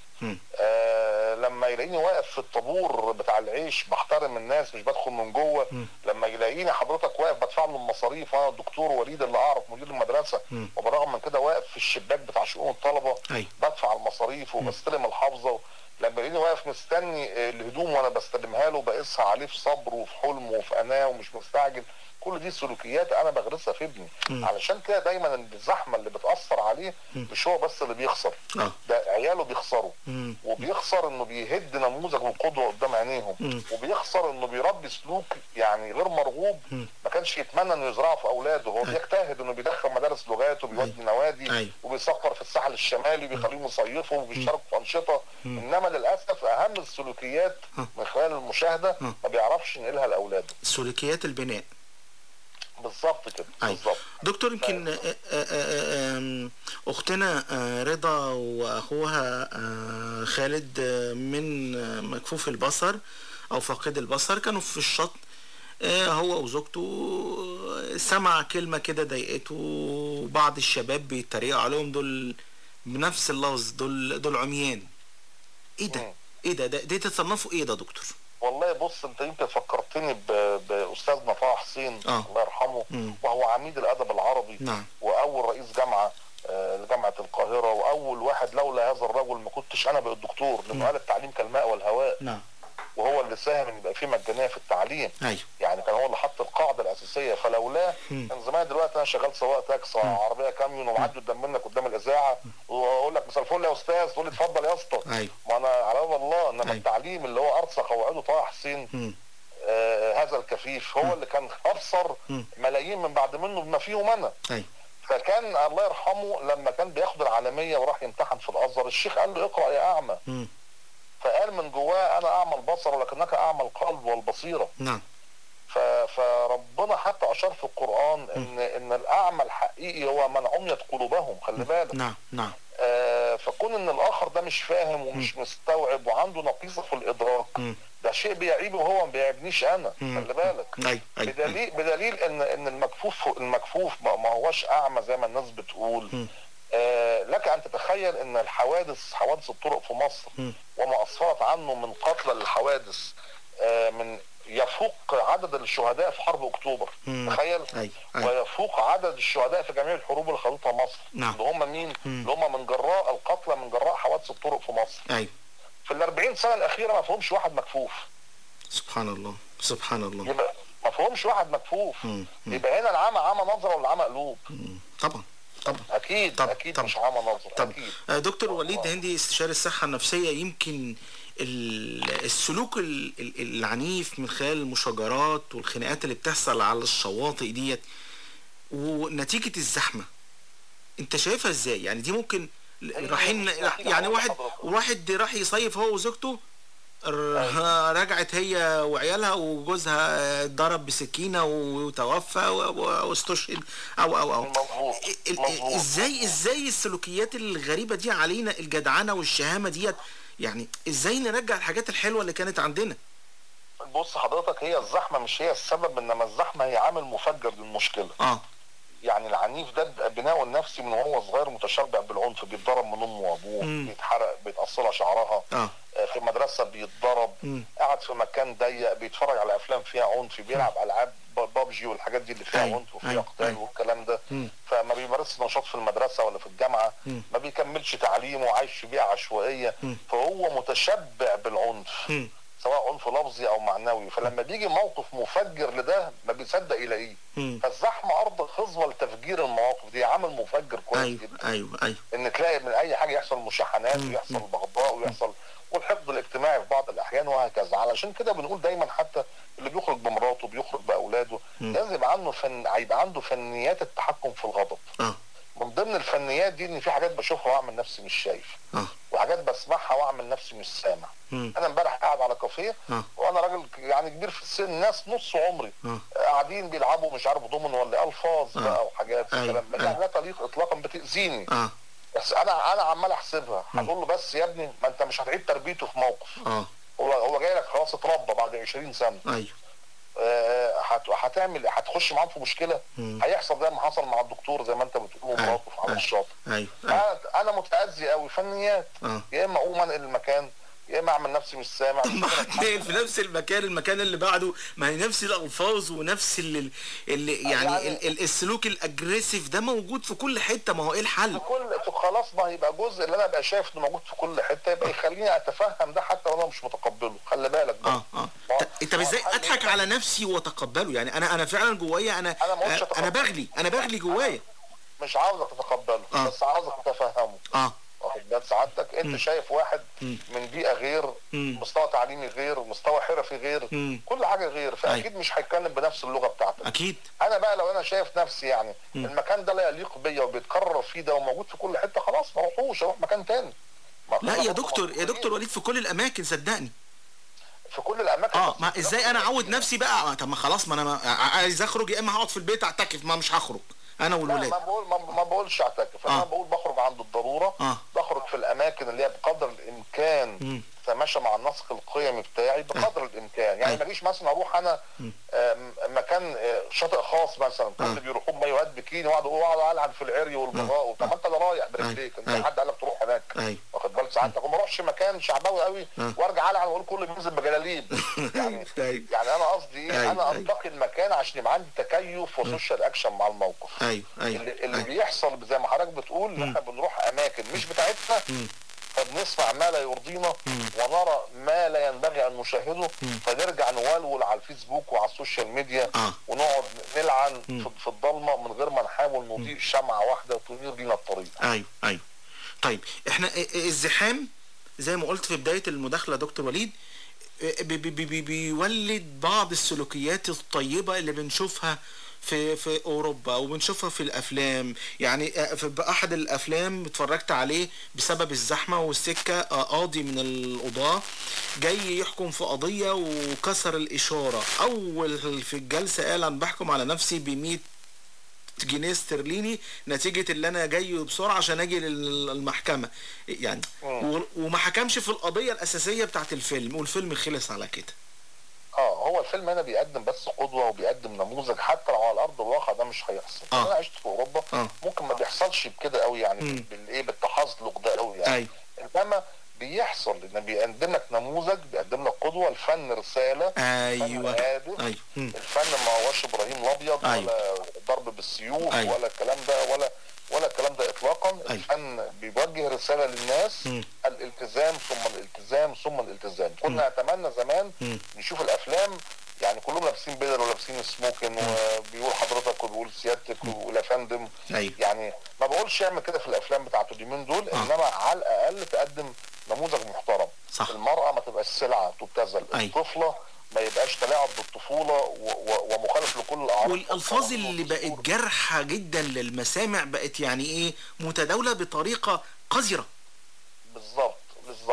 آه لما يلاقيني واقف في الطابور بتاع العيش بحترم الناس مش بدخل من جوه، لما يلاقيني حضرتك واقف بدفع له المصاريف وانا الدكتور وليد اللي اعرف مدير المدرسه، وبرغم من كده واقف في الشباك بتاع شؤون الطلبه أي. بدفع المصاريف وبستلم الحافظه، لما يلاقيني واقف مستني آه، الهدوم وانا بستلمها له بقيسها عليه في صبر وفي حلم وفي اناه ومش مستعجل، كل دي سلوكيات انا بغرسها في ابني. علشان كده دايما الزحمه اللي بتاثر عليه مش هو بس اللي بيخسر، آه. ده عياله بيخسروا، مم. وبيخسر انه بيهد نموذج وقدوه قدام عينيهم، وبيخسر انه بيربي سلوك يعني غير مرغوب ما كانش يتمنى انه يزرعه في اولاده. هو بيجتهد انه بيدخل مدارس لغات وبيودي نوادي أي. وبيسفر في الساحل الشمالي وبيخليهم يصيفوا وبيشاركوا في انشطه، انما للاسف اهم السلوكيات من خلال المشاهده ما بيعرفش ينقلها لاولاده. سلوكيات البناء. بالظبط كده. أيوة. بالظبط. دكتور يمكن آه، آه، آه، آم، اختنا آه، رضا واخوها آه، خالد آه، من آه، مكفوف البصر او فاقد البصر كانوا في الشط، آه، هو وزوجته آه، سمع كلمة كده ضايقته، بعض الشباب بيتريقوا عليهم دول بنفس اللفظ، دول دول عميان. ايه ده؟ ايه ده؟ ده دي تصنفوا ايه ده دكتور؟ والله بص انت يمكن فكرتني ب- باستاذنا طه حسين آه. الله يرحمه، مم. وهو عميد الادب العربي نعم. واول رئيس جامعه آه، لجامعه القاهره، واول واحد لولا هذا الرجل ما كنتش انا بقيت دكتور، لانه قال التعليم كالماء والهواء. نعم. وهو اللي ساهم ان يبقى فيه مجانيه في التعليم. ايوه. يعني كان هو اللي حط القاعده الاساسيه، فلولاه كان زمان دلوقتي انا شغال سواق تاكسي عربيه كاميون ومعدي قدام منك قدام الاذاعه واقول لك مساء الفل يا استاذ، تقول لي اتفضل يا اسطى. ايوه. ما انا على باب الله، انما أيوة. التعليم اللي هو ارسى قواعده طه حسين مم. آه هذا الكفيف هو اللي كان ابصر ملايين من بعد منه بما فيهم انا. ايوه. فكان الله يرحمه لما كان بياخد العالميه وراح يمتحن في الازهر، الشيخ قال له اقرا يا اعمى، مم. فقال من جواه انا اعمى البصر ولكنك اعمى القلب والبصيره. نعم. ف- فربنا حتى اشار في القران ان ان الاعمى الحقيقي هو من عميت قلوبهم، خلي بالك. نعم. نعم. آه فكون ان الاخر ده مش فاهم ومش مستوعب وعنده نقيصه في الادراك، مم. ده شيء بيعيبه وهو ما بيعيبنيش انا، مم. خلي بالك. ايوه. ايوه. بدليل بدليل ان ان المكفوف المكفوف ما ما هوش اعمى زي ما الناس بتقول. مم. آه لك ان تتخيل ان الحوادث حوادث الطرق في مصر مم. وما اسفرت عنه من قتلى للحوادث آه من يفوق عدد الشهداء في حرب اكتوبر. مم. تخيل. أيوة. أيوة. ويفوق عدد الشهداء في جميع الحروب اللي خاضتها مصر. نعم. اللي هم مين؟ مم. اللي هم من جراء القتلى من جراء حوادث الطرق في مصر. ايوه. في ال أربعين سنه الاخيره ما فيهمش واحد مكفوف. سبحان الله. سبحان الله. يبقى ما فيهمش واحد مكفوف. مم. مم. يبقى هنا العمى عمى نظره ولا عمى قلوب؟ مم. طبعا. طبعا. اكيد طبعا. اكيد طبعا. مش عمى نظره. طبعا. اكيد. آه، دكتور وليد هندي استشاري الصحة النفسية، يمكن ال- السلوك ال- ال- العنيف من خلال المشاجرات والخناقات اللي بتحصل على الشواطئ ديت ونتيجة الزحمة، انت شايفها ازاي؟ يعني دي ممكن رايحين يعني واحد واحد راح يصيف هو وزوجته ر- رجعت هي وعيالها وجوزها اتضرب بسكينه وتوفى و- و- واستشهد او او او مظبوط ال- ال- ازاي ازاي السلوكيات الغريبه دي علينا، الجدعنه والشهامه ديت، يعني ازاي نرجع الحاجات الحلوه اللي كانت عندنا؟ بص حضرتك، هي الزحمه مش هي السبب، انما الزحمه هي عامل مفجر للمشكله. اه يعني العنيف ده بيبقى بناؤه النفسي من وهو صغير متشبع بالعنف، بيتضرب من امه وابوه، مم. بيتحرق، بيتقصلها شعرها، اه آه، في المدرسه بيتضرب، مم. قاعد في مكان ضيق، بيتفرج على افلام فيها عنف، بيلعب العاب ب- بابجي والحاجات دي اللي فيها أيوة، عنف وفيها أيوة، قتال أيوة. والكلام ده. مم. فما بيمارسش نشاط في المدرسه ولا في الجامعه، مم. ما بيكملش تعليمه وعايش في بيئه عشوائيه، مم. فهو متشبع بالعنف، مم. سواء عنف لفظي او معنوي. فلما بيجي موقف مفجر لده ما بيصدق يلاقيه. مم. فالزحمه ارض خصبه لتفجير المواقف دي، عامل مفجر كويس ايوه جدا. ايوه ايوه ان تلاقي من اي حاجه يحصل مشاحنات مم. ويحصل بغضاء ويحصل والحقد الاجتماعي في بعض الاحيان وهكذا. علشان كده بنقول دايما حتى اللي بيخرج بمراته بيخرج باولاده مم. لازم يبقى عنده فن، هيبقى عنده فنيات التحكم في الغضب. اه من ضمن الفنيات دي ان في حاجات بشوفها واعمل نفسي مش شايف، اه وحاجات بسمعها واعمل نفسي مش سامع. مم. انا امبارح قاعد على كافيه اه وانا راجل يعني كبير في السن، ناس نص عمري اه قاعدين بيلعبوا مش عارف ضمن ولا الفاظ آه. بقى وحاجات أيوة، الكلام ده أيوة. يعني لا تليق اطلاقا، بتاذيني. اه بس انا انا عمال احسبها، هتقول له بس يا ابني ما انت مش هتعيد تربيته في موقف، اه هو هو جاي لك خلاص اتربى بعد عشرين سنه، ايوه آه، هت- هتعمل هتخش معاه في مشكله، مم. هيحصل زي ما حصل مع الدكتور زي ما انت بتقول أيوة، موقف على أيوة. الشاطئ. ايوه ايوه انا انا متاذي قوي، فنيات، اه يا اما اقوم انقل المكان يا اما اعمل نفسي مش سامع. ما هتلاقي في نفس المكان المكان اللي بعده، ما هي نفس الالفاظ ونفس اللي, اللي يعني, يعني- ال- ال- السلوك الاجريسيف ده موجود في كل حته. ما هو ايه الحل؟ في كل في خلاص ما هيبقى جزء اللي انا ابقى شايف انه موجود في كل حته، يبقى يخليني اتفهم ده حتى وانا مش متقبله. خلي بالك بقى. اه اه ط- طب ازاي اضحك على نفسي واتقبله؟ يعني انا انا فعلا جوايا انا أنا ما قلتش آه، انا أتقبله. بغلي انا بغلي جوايا. مش عاوزك تتقبله، آه. بس عاوزك تتفهمه. اه واخد بال سعادتك؟ انت مم. شايف واحد مم. من بيئه غير، مم. مستوى تعليمي غير، مستوى حرفي غير، مم. كل حاجه غير، فاكيد مش هيتكلم بنفس اللغه بتاعتك. اكيد. انا بقى لو انا شايف نفسي يعني مم. المكان ده لا يليق بيا وبيتكرر فيه ده وموجود في كل حته، خلاص ما اروحوش، اروح مكان تاني. ما لا خلاص يا هم دكتور يا موجودين دكتور وليد، في كل الاماكن صدقني. في كل الاماكن. اه بس ما في ازاي نفس انا الوقت اعود نفسي بقى؟ طب ما خلاص، ما انا ما عايز اخرج يا اما هقعد في البيت اعتكف، ما مش هخرج انا لا والولاد. ما بقول ما, ما بقولش اعتكف، انا آه. بقول بخرج عند الضروره، اه بخرج في الاماكن اللي هي بقدر الامكان مم. تتماشى مع النسق القيمي بتاعي بقدر الامكان. يعني آه. ما اجيش مثلا اروح انا مم. آم، مكان آه، شاطئ خاص مثلا كل آه. اللي بيروحوا بمايوهات بكيني واقعد واقعد العب في العري والبغاء. طب ما انت اللي رايح برجليك، انت أيوة. حد قال لك تروح هناك؟ ايوه واخد بالك ساعتك؟ وما اروحش مكان شعبوي قوي آه. وارجع العب واقول كله بينزل بجلاليب. يعني ايوه يعني انا قصدي ايه؟ أيوة. انا أيوة. انتقي المكان عشان يبقى عندي تكيف وسوشيال اكشن مع الموقف. ايوه ايوه اللي, اللي أيوة. بيحصل زي ما حضرتك بتقول ان احنا بنروح اماكن مش بتاعتنا، مم. فبنسمع ما لا يرضينا مم. ونرى ما لا ينبغي ان نشاهده، مم. فنرجع نولول على الفيسبوك وعلى السوشيال ميديا اه ونقعد نلعن مم. في في الضلمه من غير ما نحاول نضيء شمعه واحده تنير لنا الطريق. ايوه ايوه. طيب احنا الزحام زي ما قلت في بدايه المداخله دكتور وليد بي بي بي بيولد بعض السلوكيات الطيبه اللي بنشوفها في في اوروبا وبنشوفها في الافلام. يعني في احد الافلام اتفرجت عليه بسبب الزحمه والسكه، قاضي من القضاه جاي يحكم في قضيه وكسر الاشاره. اول في الجلسه قال انا بحكم على نفسي ب مية جنيه استرليني نتيجه اللي انا جاي بسرعه عشان اجي للمحكمه يعني. وما حكمش في القضيه الاساسيه بتاعت الفيلم، والفيلم خلص على كده. اه هو الفيلم هنا بيقدم بس قدوه وبيقدم نموذج، حتى لو على ارض الواقع ده مش هيحصل. آه. انا عشت في اوروبا آه. ممكن ما بيحصلش بكده قوي يعني مم. بالايه بالتحزلق ده قوي يعني. ايوه انما بيحصل ان بيقدم لك نموذج، بيقدم لك قدوه. الفن رساله، ايوه الفن هادف، ايوه مم. الفن ما هوش ابراهيم الابيض أيوة. ولا ضرب بالسيوف أيوة. ولا الكلام ده ولا ولا الكلام ده اطلاقا. أيوة. الفن بيوجه رساله للناس، مم. الالتزام ثم الالتزام ثم الالتزام. كنا نتمنى زمان مم. نشوف الافلام يعني كلهم لابسين بدل ولابسين سموكن وبيقول حضرتك وبيقول سيادتك ولا فندم. ايوه يعني ما بقولش اعمل كده في الافلام بتاعته اليومين دول، آه. انما على الاقل تقدم نموذج محترم. صح. المرأة ما تبقاش سلعة تبتذل، أيوة. الطفلة ما يبقاش تلاعب بالطفولة و... و... ومخالف لكل الاعراض. والالفاظ اللي بقت جارحه جدا للمسامع بقت يعني ايه متداوله بطريقه قذره. بالظبط بالظبط. آه.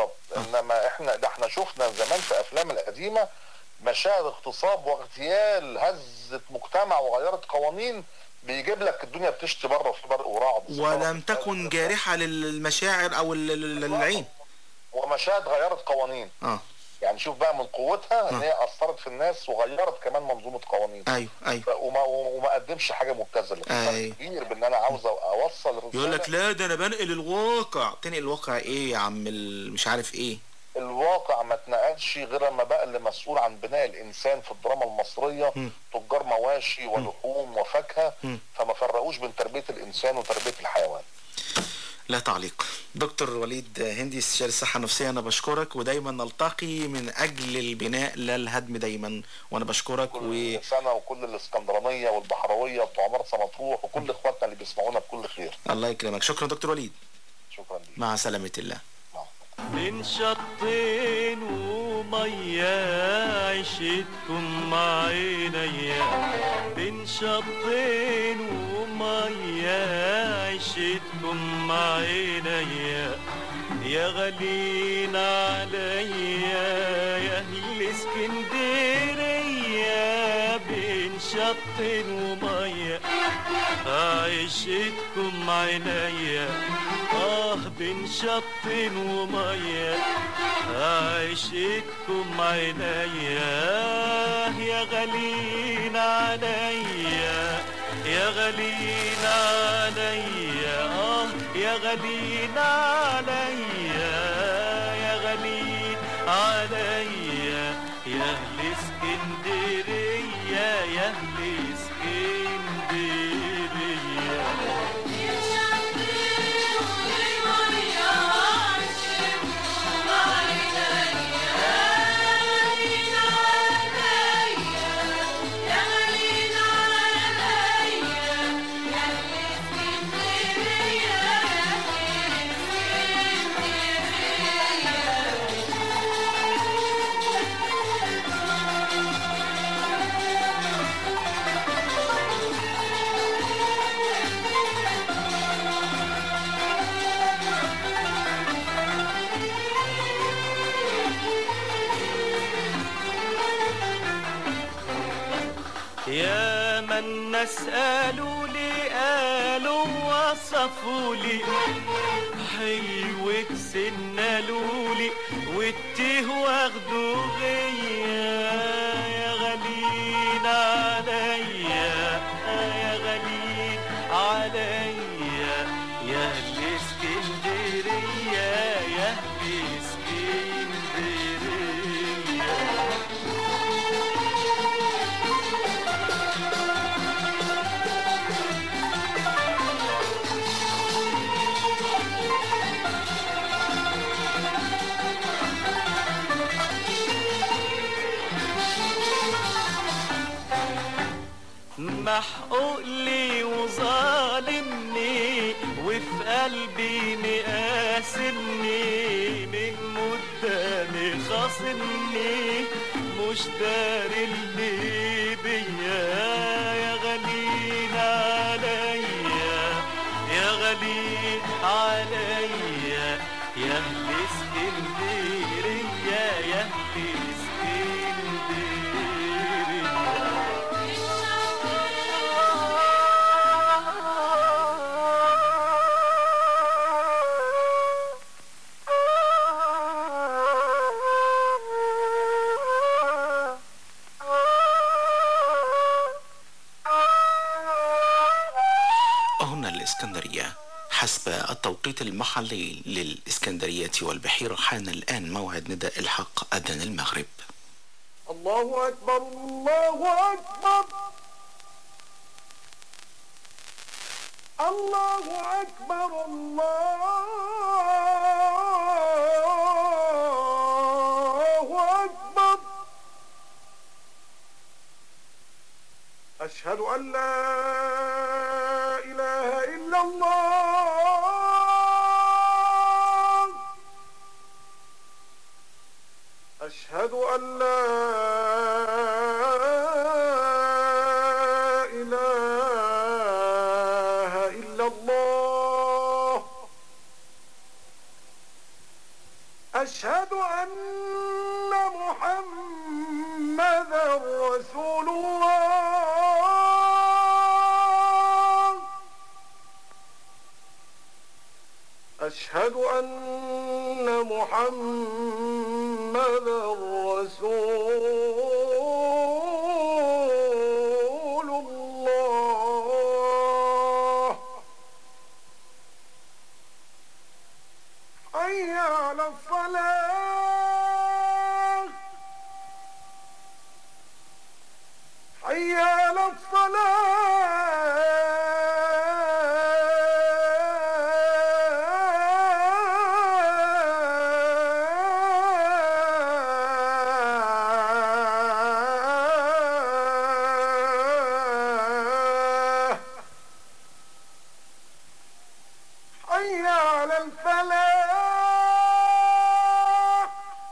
انما احنا ده احنا شفنا زمان في افلام القديمه مشاهد اغتصاب واغتيال هزت مجتمع وغيرت قوانين، بيجيب لك الدنيا بتشتي بره وفي برق ورعد ولم تكن جارحة للمشاعر او للعين، ومشاهد غيرت قوانين. اه يعني شوف بقى من قوتها ان هي اثرت في الناس وغيرت كمان منظومه قوانين. ايوه ايوه وما وما قدمش حاجه مبتذله. ايوه كبير بان انا عاوز اوصل رساله. يقول لك لا ده انا بنقل الواقع. تنقل الواقع ايه يا عم مش عارف ايه؟ الواقع ما اتنقلش غير لما بقى اللي مسؤول عن بناء الانسان في الدراما المصريه م. تجار مواشي ولحوم وفاكهه، فما فرقوش بين تربيه الانسان وتربيه الحيوان. لا تعليق. دكتور وليد هندي استشاري الصحة النفسية، أنا بشكرك ودايما نلتقي من أجل البناء لا الهدم دايما، وأنا بشكرك. كل و... سنة وكل الإسكندرانية والبحروية بتوع مرسى مطروح وكل إخواتنا اللي بيسمعونا بكل خير. الله يكرمك. شكرا دكتور وليد. شكرا لك. مع سلامة الله. من شطين ومية عشتكم مع عينيا، بين شطين ومية عشتكم مع عينيا، يا غالين عليا يا اهل اسكندرية، بين شطين ومية عشتكم عينيا، اه بين شط ومية عشتكم عينيا، يا غالين عليا يا غالين عليا، اه يا غالين عليا يا غالين عليا، يا اهل اسكندرية يا اهل اسكندرية. يا من الناس قالوا لي قالوا وصفوا لي حلوة سنالوا لي والتيه واخدوا غيا، يا غالين عليا يا غالين عليا، يا اهل اسكندرية يا اهل اسكندرية. محقوق لي وظالمني وفي قلبي مقاسمني، من قدامي خاصمني مش داري اللي بيا، يا غالين عليا يا غالين عليا، يا اهل اسكندرية يا اهل الإسكندرية حسب التوقيت المحلي للإسكندرية والبحيرة. حان الآن موعد نداء الحق أذان المغرب. الله أكبر الله أكبر الله أكبر الله أكبر. أشهد أن لا إله إلا الله. أشهد أن لا إله إلا الله. أشهد محمدا رسول الله أشهد أن محمدا رسول الله حي على الصلاة حي على الصلاة حي على الفلاح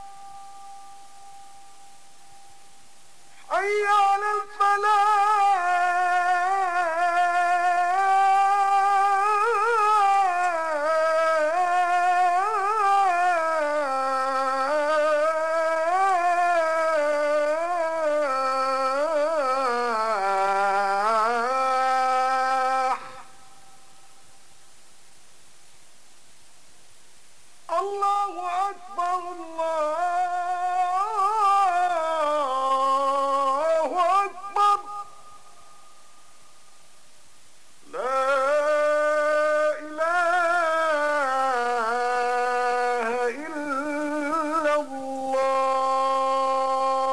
حي على الفلاح الله أكبر الله أكبر لا إله إلا الله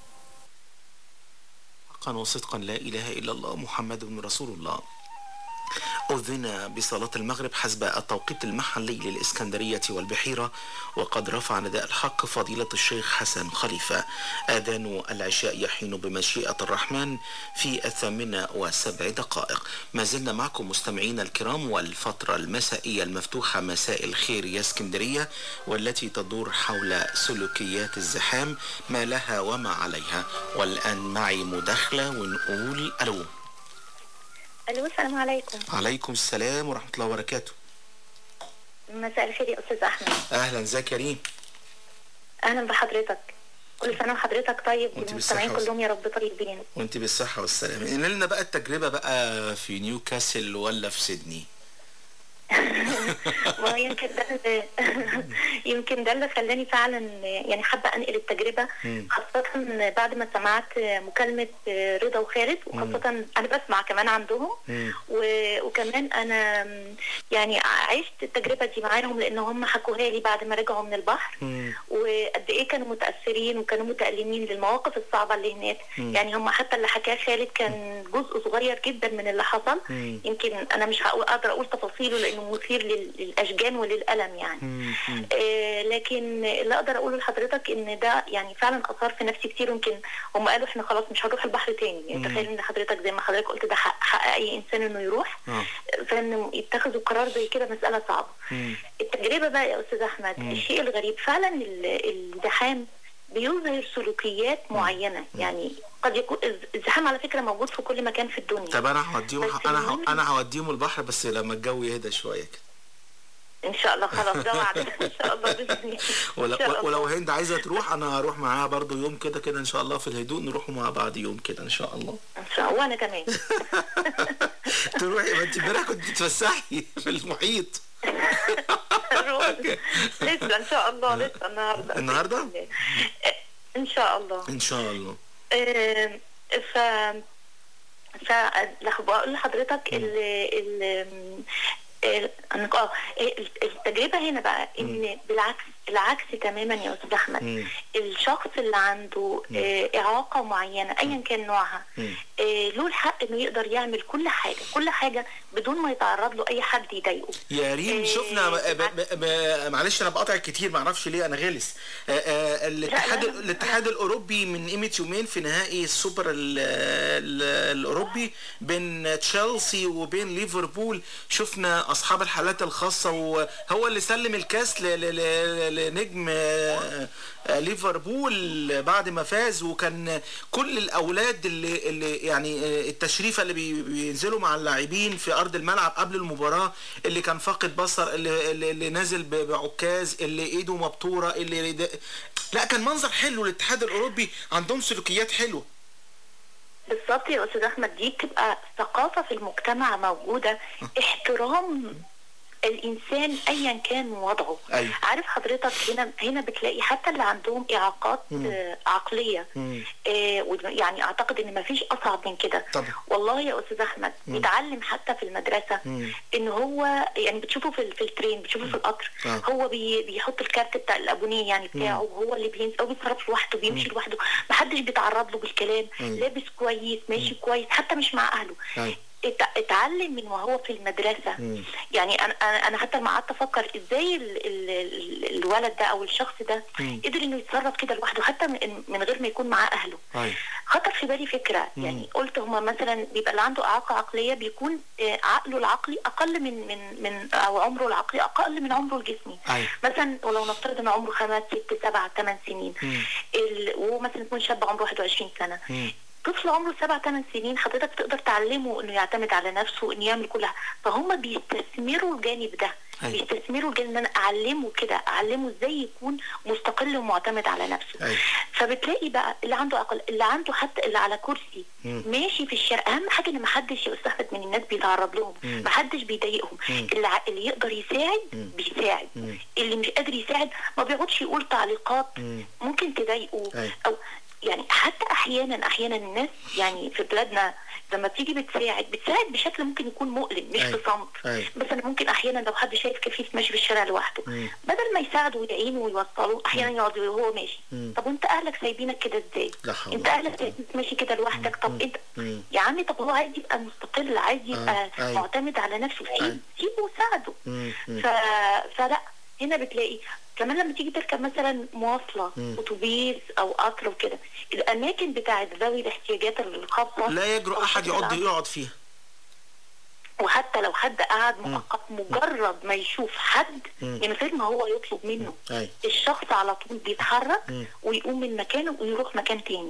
حقا وصدقا لا إله إلا الله محمد رسول الله. أذن بصلاة المغرب حسب التوقيت المحلي للإسكندرية والبحيرة، وقد رفع نداء الحق فضيلة الشيخ حسن خليفة. آذان العشاء يحين بمشيئة الرحمن في الثامنة وسبع دقائق. ما زلنا معكم مستمعين الكرام، والفترة المسائية المفتوحة مساء الخير يا اسكندرية، والتي تدور حول سلوكيات الزحام ما لها وما عليها. والآن معي مداخلة ونقول ألو. الو السلام عليكم. عليكم السلام ورحمة الله وبركاته. مساء الخير يا استاذ احمد. اهلا، ازيك يا كريم؟ اهلا بحضرتك، كل سنه وحضرتك طيب والمستمعين بالصحة كلهم يا رب طيبين. وانت بالصحة والسلامة. ان لنا بقى التجربة بقى في نيوكاسل ولا في سيدني؟ ويمكن ده اللي يمكن ده اللي خلاني فعلا يعني حابه انقل التجربه، خاصه بعد ما سمعت مكالمه رضا وخالد، وخاصه انا بسمع كمان عندهم، و- وكمان انا يعني عشت التجربه دي معاهم لان هم حكوها لي بعد ما رجعوا من البحر، وقد ايه كانوا متاثرين وكانوا متالمين للمواقف الصعبه اللي هناك. يعني هم حتى اللي حكاه خالد كان جزء صغير جدا من اللي حصل، يمكن انا مش هقدر اقول تفاصيله لانه مثير لل- للاشجان وللالم يعني. آه لكن اللي اقدر اقوله لحضرتك ان ده يعني فعلا اثار في نفسي كتير. يمكن هم قالوا احنا خلاص مش هنروح البحر تاني، يعني تخيل ان حضرتك زي ما حضرتك قلت ده حق, حق اي انسان انه يروح، فان يتخذوا قرار زي كده مساله صعبه. التجربه بقى يا استاذ احمد، الشيء الغريب فعلا ال- الزحام بيظهر سلوكيات معينه. يعني قد يكون الزحام على فكره موجود في كل مكان في الدنيا. طب انا هوديهم انا ه- انا هوديهم البحر بس لما الجو يهدى شوية كده. ان شاء الله، خلاص ده وعد ان شاء الله باذن الله. ولو, إن شاء الله. ولو هند عايزة تروح انا هروح معاها برضو يوم كده كده ان شاء الله في الهدوء، نروحوا مع بعض يوم كده ان شاء الله. ان شاء الله، وانا كمان. تروحي؟ ما انت امبارح كنت بتتفسحي في المحيط. لسه ان شاء الله، لسه النهارده. النهارده؟ ان شاء الله. ان شاء الله. آم، ف ف بقول لحضرتك ال ال ال- أنا- اه التجربه هنا بقى ان بالعكس، العكس تماما يا استاذ احمد. الشخص اللي عنده آه، اعاقه معينه ايا كان نوعها، آه، له الحق انه يقدر يعمل كل حاجه كل حاجه بدون ما يتعرض له اي حد يضايقه. يا ريم شفنا ب- ب- ب- معلش انا بقاطع كتير، ما اعرفش ليه انا غلس. آه، آه، الاتحاد الاتحاد الاوروبي من قيمه يومين في نهائي السوبر ال- ال- الاوروبي بين تشيلسي وبين ليفربول، شفنا اصحاب الحالات الخاصه، وهو اللي سلم الكاس لنجم ليفربول بعد ما فاز. وكان كل الاولاد اللي, اللي يعني التشريفه اللي بينزلوا مع اللاعبين في ارض الملعب قبل المباراه، اللي كان فاقد بصر، اللي, اللي, اللي نازل بعكاز، اللي ايده مبتوره، اللي لا كان منظر حلو. الاتحاد الاوروبي عندهم سلوكيات حلوه. بالظبط يا استاذ احمد، دي بتبقى ثقافه في المجتمع موجوده، احترام الانسان ايا كان وضعه. أيوة. عارف حضرتك هنا هنا بتلاقي حتى اللي عندهم اعاقات آه عقليه، آه يعني اعتقد ان مفيش اصعب من كده. والله يا استاذ احمد بيتعلم حتى في المدرسه مم. ان هو يعني بتشوفه في, في الترين، بتشوفه في القطر، آه. هو بي بيحط الكارت بتاع الابونيه يعني بتاعه، وهو اللي بينزل او بيتصرف لوحده، بيمشي لوحده، محدش بيتعرض له بالكلام، مم. لابس كويس، ماشي مم. كويس، حتى مش مع اهله. أيوة. اتعلم من وهو في المدرسة. مم. يعني انا انا حتى لما قعدت افكر ازاي ال ال ال الولد ده او الشخص ده مم. قدر انه يتصرف كده لوحده حتى من غير ما يكون معاه اهله. أي. خطر في بالي فكرة. مم. يعني قلت هما مثلا بيبقى اللي عنده اعاقة عقلية بيكون عقله العقلي اقل من من من او عمره العقلي اقل من عمره الجسمي. أي. مثلا ولو نفترض ان عمره خمس ست سبع ثمان سنين، وهو مثلا يكون شاب عمره واحد وعشرين سنة. مم. طفل عمره سبع ثمان سنين حضرتك تقدر تعلمه انه يعتمد على نفسه، انه يعمل كل حاجه، فهم بيستثمروا الجانب ده. أي. بيستثمروا الجانب ان انا اعلمه كده، اعلمه ازاي يكون مستقل ومعتمد على نفسه. أي. فبتلاقي بقى اللي عنده عقل، اللي عنده حتى اللي على كرسي مم. ماشي في الشارع، اهم حاجه ان ما حدش يستفد من الناس بيتعرض لهم، ما حدش بيضايقهم، اللي, اللي يقدر يساعد مم. بيساعد، مم. اللي مش قادر يساعد ما بيقعدش يقول تعليقات مم. ممكن تضايقه. أي. او يعني حتى احيانا احيانا الناس يعني في بلادنا لما بتيجي بتساعد بتساعد بشكل ممكن يكون مؤلم، مش في صمت. بس انا ممكن احيانا لو حد شايف كفيف ماشي في الشارع لوحده، مم. بدل ما يساعده ويعينه ويوصله احيانا يقعد وهو ماشي، مم. طب وانت اهلك سايبينك كده ازاي؟ انت اهلك سايبينك ماشي كده لوحدك، طب انت مم. يا عمي طب هو عايز يبقى مستقل، عايز يبقى آه. معتمد على نفسه، سيبه سيبه وساعده. ف... فلا هنا بتلاقي كمان لما تيجي تركب مثلا مواصله اتوبيس او قطر وكده، الاماكن بتاعت ذوي الاحتياجات الخاصه لا يجرؤ احد يقعد يقعد فيها، وحتى لو حد قعد مؤقت مجرد ما يشوف حد من غير ما هو يطلب منه أي. الشخص على طول بيتحرك مم. ويقوم من مكانه ويروح مكان تاني.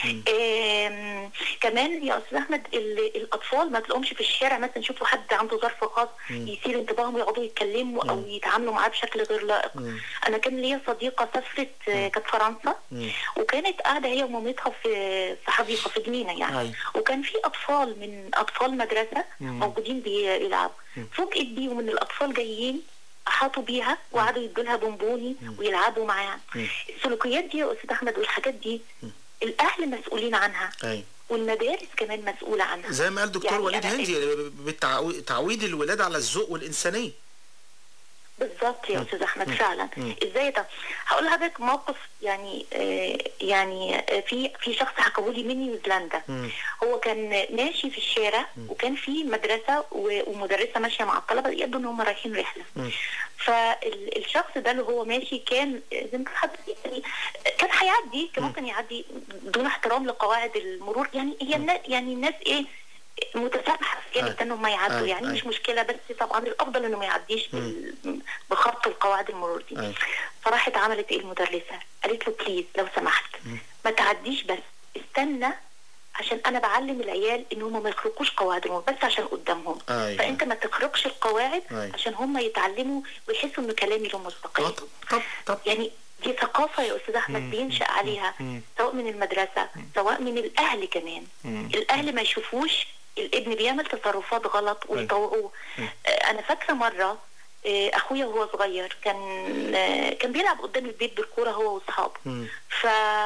كمان يا استاذ احمد الاطفال ما تلاقوهمش في الشارع مثلا يشوفوا حد عنده ظرف خاص مم. يثير انتباههم يقعدوا يتكلموا مم. او يتعاملوا معاه بشكل غير لائق. مم. انا كان ليا صديقه سافرت كانت فرنسا مم. وكانت قاعده هي ومامتها في في حديقه في جنينه يعني أي. وكان في اطفال من اطفال مدرسه مم. موجودين بيلعبوا، فوجئت بيهم ان الاطفال جايين احاطوا بيها وقعدوا يدوا لها بونبوني ويلعبوا معاها. السلوكيات دي يا استاذ احمد والحاجات دي الاهل مسؤولين عنها أي. والمدارس كمان مسؤوله عنها، زي ما قال دكتور يعني وليد هندي بتعويد الولاد على الذوق والانسانيه. بالظبط يا استاذ احمد فعلا. ازاي ده هقول لحضرتك موقف يعني آه يعني آه في في شخص حكاه لي من نيوزيلندا. هو كان ماشي في الشارع مم. وكان في مدرسه ومدرسه ماشيه مع الطلبه يبدو ان هم رايحين رحله. مم. فالشخص ده اللي هو ماشي كان زي ما حد يعني كان هيعدي كان ممكن يعدي دون احترام لقواعد المرور، يعني هي الناس يعني الناس ايه متسامحه في جانب انهم ما يعدوا يعني أي. مش مشكله، بس طبعا الافضل انه ما يعديش بخط القواعد المرور دي. أي. فراحت عملت ايه المدرسه؟ قالت له بليز لو سمحت م. ما تعديش، بس استنى عشان انا بعلم العيال ان هم ما يخرقوش قواعد المرور بس عشان قدامهم. أي. فانت ما تخرقش القواعد أي. عشان هم يتعلموا ويحسوا ان كلامي له مستقيم. طب طب يعني دي ثقافه يا استاذ احمد بينشأ عليها مم. سواء من المدرسه مم. سواء من الاهل كمان. مم. الاهل ما يشوفوش الابن بيعمل تصرفات غلط ويطوعوه. انا فاكره مره اخويا وهو صغير كان كان بيلعب قدام البيت بالكوره هو واصحابه، ف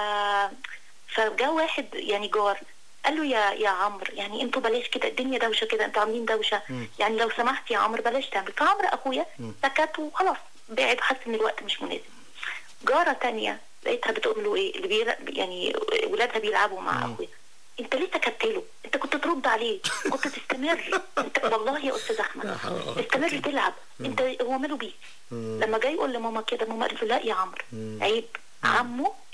فجاء واحد يعني جار قال له يا يا عمرو يعني انتوا بلاش كده، الدنيا دوشه كده، انتوا عاملين دوشه، يعني لو سمحت يا عمرو بلاش تعمل. فعمرو اخويا سكت وخلاص بعد وحس ان الوقت مش مناسب. جاره تانية لقيتها بتقول له ايه اللي بيلعب يعني ولادها بيلعبوا مع اخويا، انت ليه سكت له؟ انت كنت ترد عليه، كنت تستمر. انت والله يا استاذ احمد استمر تلعب، انت هو ماله بيك؟ لما جاي يقول لماما كده ماما قالت له لا يا عمرو عيب، عمه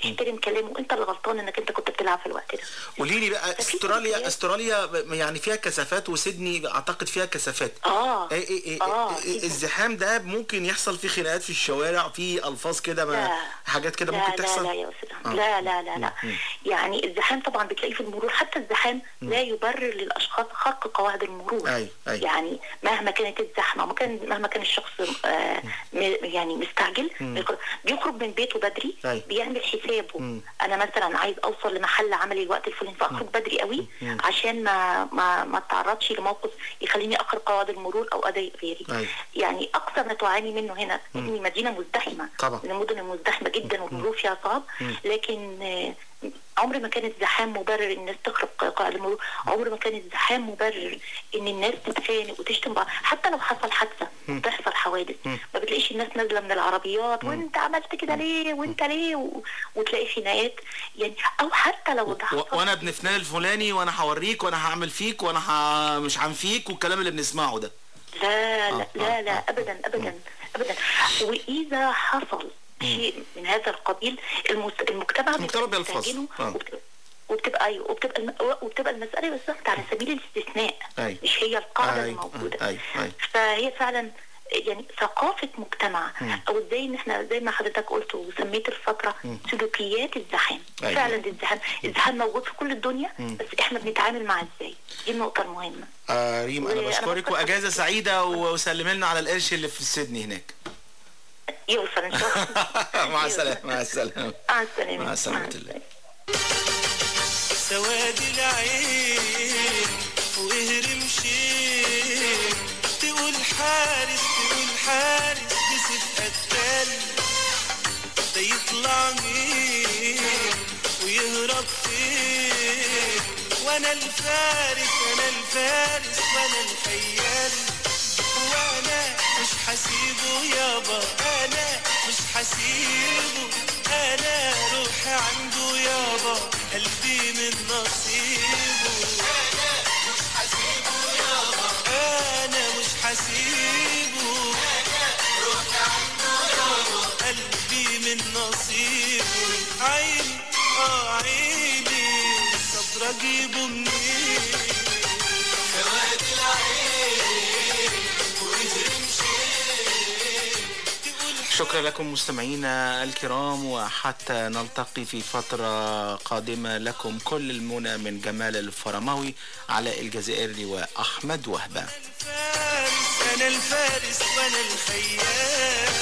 احترم كلامه، انت اللي غلطان انك انت كنت بتلعب في الوقت ده. قولي لي بقى، استراليا استراليا يعني فيها كثافات، وسيدني اعتقد فيها كثافات. اه ايه ايه ايه آه. إيه الزحام ده ممكن يحصل فيه خناقات في الشوارع، في الفاظ كده، ما حاجات كده ممكن لا تحصل؟ لا لا يا استاذ آه. لا لا لا لا يعني الزحام طبعا بتلاقيه في المرور، حتى الزحام م. لا يبرر للاشخاص خرق قواعد المرور. أي. أي. يعني مهما كانت الزحمه ومكان مهما كان الشخص آه يعني مستعجل م. بيخرج من بيته بدري. أي. بيعمل حسابه م. انا مثلا عايز اوصل لمحل عملي الوقت الفلاني فاخرج بدري قوي م. عشان ما ما ما اتعرضش لموقف يخليني اخرق قواعد المرور او اضايق غيري. أي. يعني اكثر ما تعاني منه هنا ان مدينه مزدحمه طبعا. من المدن المزدحمه جدا والمرور فيها صعب، لكن عمر ما كان الزحام مبرر الناس تخرق قواعد المرور، عمر ما كان الزحام مبرر ان الناس تتخانق وتشتم بعض، حتى لو حصل حادثه وتحصل حوادث ما بتلاقيش الناس نازله من العربيات وانت عملت كده ليه وانت ليه و... وتلاقي خناقات يعني، او حتى لو ده و... وانا ابن فلان الفلاني وانا هوريك وانا هعمل فيك وانا ه... مش هنفيك والكلام اللي بنسمعه ده. لا لا لا لا ابدا ابدا ابدا. واذا حصل شيء من هذا القبيل المجتمع بيستخدمه وبتبقى ايوه وبتبقى الم... وبتبقى المساله بالظبط على سبيل الاستثناء. أي. مش هي القاعده أي. الموجوده. أي. أي. فهي فعلا يعني ثقافه مجتمع م. او ازاي ان احنا زي ما حضرتك قلت وسميت الفتره م. سلوكيات الزحام. أي. فعلا الزحام الزحام موجود في كل الدنيا م. بس احنا بنتعامل معاه ازاي، دي النقطه المهمه. آه ريم انا بشكرك واجازه سعيده وسلمي لنا على القرش اللي في سيدني هناك. يوصل ان شاء الله. مع السلامه. مع السلامه. مع السلامه. مع سلامه الله. سواد العين واهرم شيء، تقول حارس تقول حارس بسيف قتال، ده يطلع مين ويهرب فين، وانا الفارس انا الفارس وانا الخيال، وانا مش حسيبه يابا انا مش حسيبه، انا روحي عنده يابا قلبي من نصيبه، انا مش حسيبه يابا انا مش حسيبه، انا روحي عنده يابا قلبي من نصيبه، عيني اه عيني صبر اجيبه منين، سواد العين شكرا لكم مستمعينا الكرام، وحتى نلتقي في فترة قادمة لكم كل المنى من جمال الفرماوي على الجزائري وأحمد وهبة. الفارس أنا الفارس وأنا الخيال،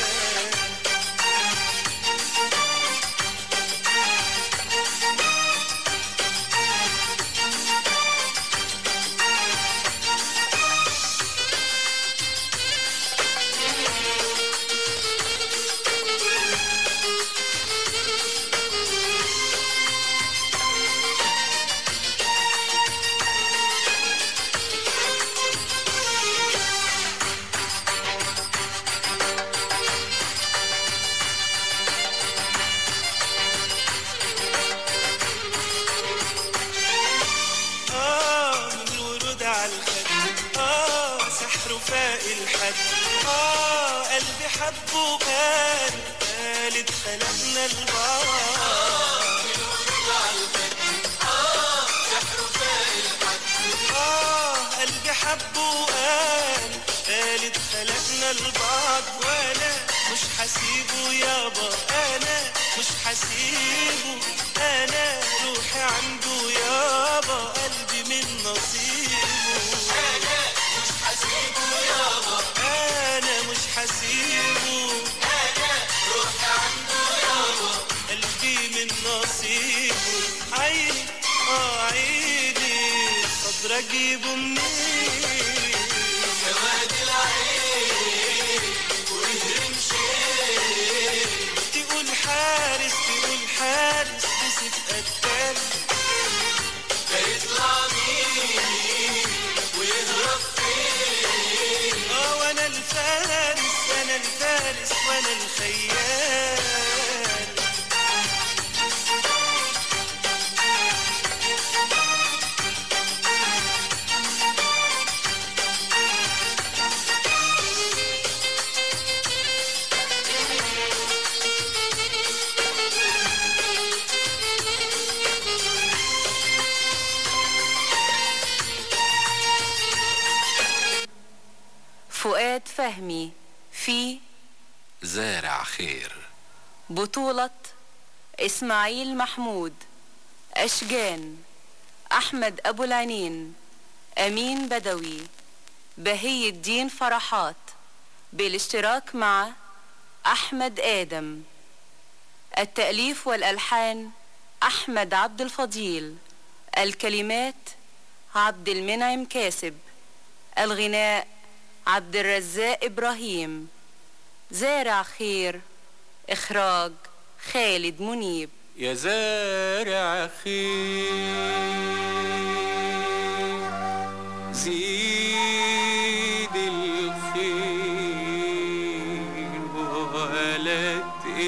آه قلبي حبه قال قالت خلقنا البعض، آه سحر فاق الحد، آه قلبي حبه قال قالت خلقنا البعض، وأنا مش حسيبه يابا أنا مش حسيبه، أنا روحي عنده يابا قلبي من نصيبه، أنا مش حسيبه يابا أنا مش حسيبه، أنا روحي عنده يابا قلبي من نصيبه، عيني آه عيني صبر أجيبه منين، سواد العين واهرم شيء، تقول حارس تقول حارس بسيف قتال، ده يطلع مين ويهرب فين، اه وانا الفارس انا الفارس وانا الخيال. فؤاد فهمي في زارع خير. بطولة إسماعيل محمود، أشجان، أحمد أبو العنين، أمين بدوي، بهي الدين فرحات، بالاشتراك مع أحمد آدم. التأليف والألحان أحمد عبد الفضيل، الكلمات عبد المنعم كاسب، الغناء عبد الرزاق إبراهيم. زارع خير، إخراج خالد منيب. يا زارع خير زيد الخير ولا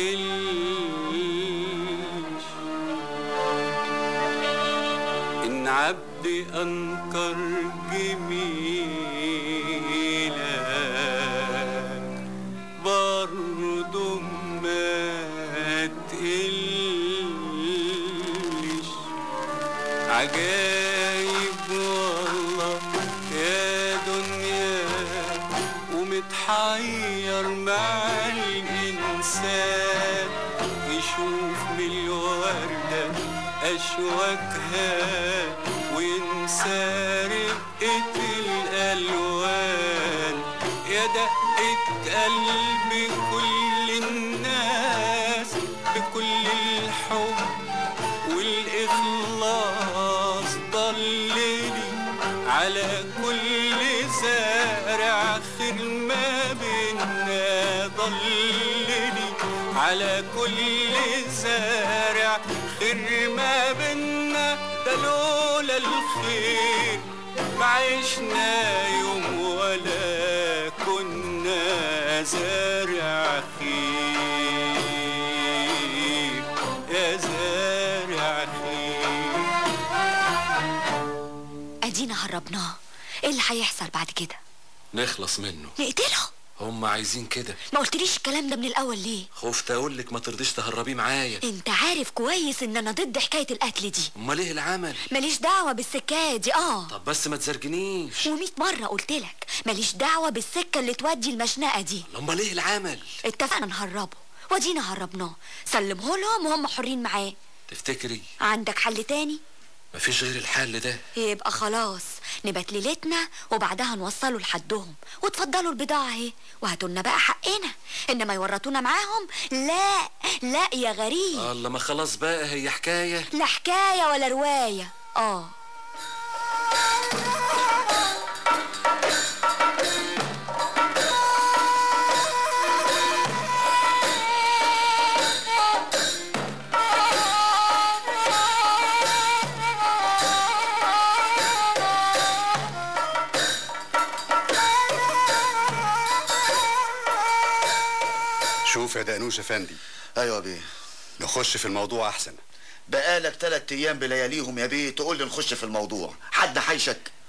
تقلش، إن عبد أنكر جميلك برضو ما تقلش. عجايب والله يا دنيا ومتحير مع الإنسان، يشوف من الوردة أشواكها وينسى رقة الألوان. يا دقة قلب كل الناس بكل الحب والإخلاص، ضللي على كل زارع خير ما بينا، ضللي على كل زارع خير ما بينا. ده لولا الخير ما عشنا يوم ولا كنا زارع خير، يا زارع خير. ادينا هربناه، ايه اللي هيحصل بعد كده؟ نخلص منه، نقتله. هم عايزين كده. ما قلتليش الكلام ده من الاول ليه؟ خفت اقولك ما ترضيش تهربيه معايا. انت عارف كويس ان انا ضد حكايه القتل دي. امال ايه العمل؟ ماليش دعوه بالسكايه دي. اه طب بس ما تزرجنيش. وميت مره قلتلك ماليش دعوه بالسكه اللي تودي المشنقه دي. امال ايه العمل؟ اتفقنا نهربه، ودينا هربناه، سلمه لهم وهم حرين معاه. تفتكري عندك حل تاني؟ مفيش غير الحل ده. يبقى خلاص نبات ليلتنا وبعدها نوصله لحدهم، وتفضلوا البضاعة اهي وهاتولنا بقى حقنا، انما يورطونا معاهم لا لا يا غريب. الله، ما خلاص بقى هي حكاية. لا حكاية ولا رواية. اه شوف يا دقنوش افندي. ايوه يا بيه. نخش في الموضوع احسن. بقالك تلات ايام بلياليهم يا بيه تقول لي نخش في الموضوع، حد حيشك؟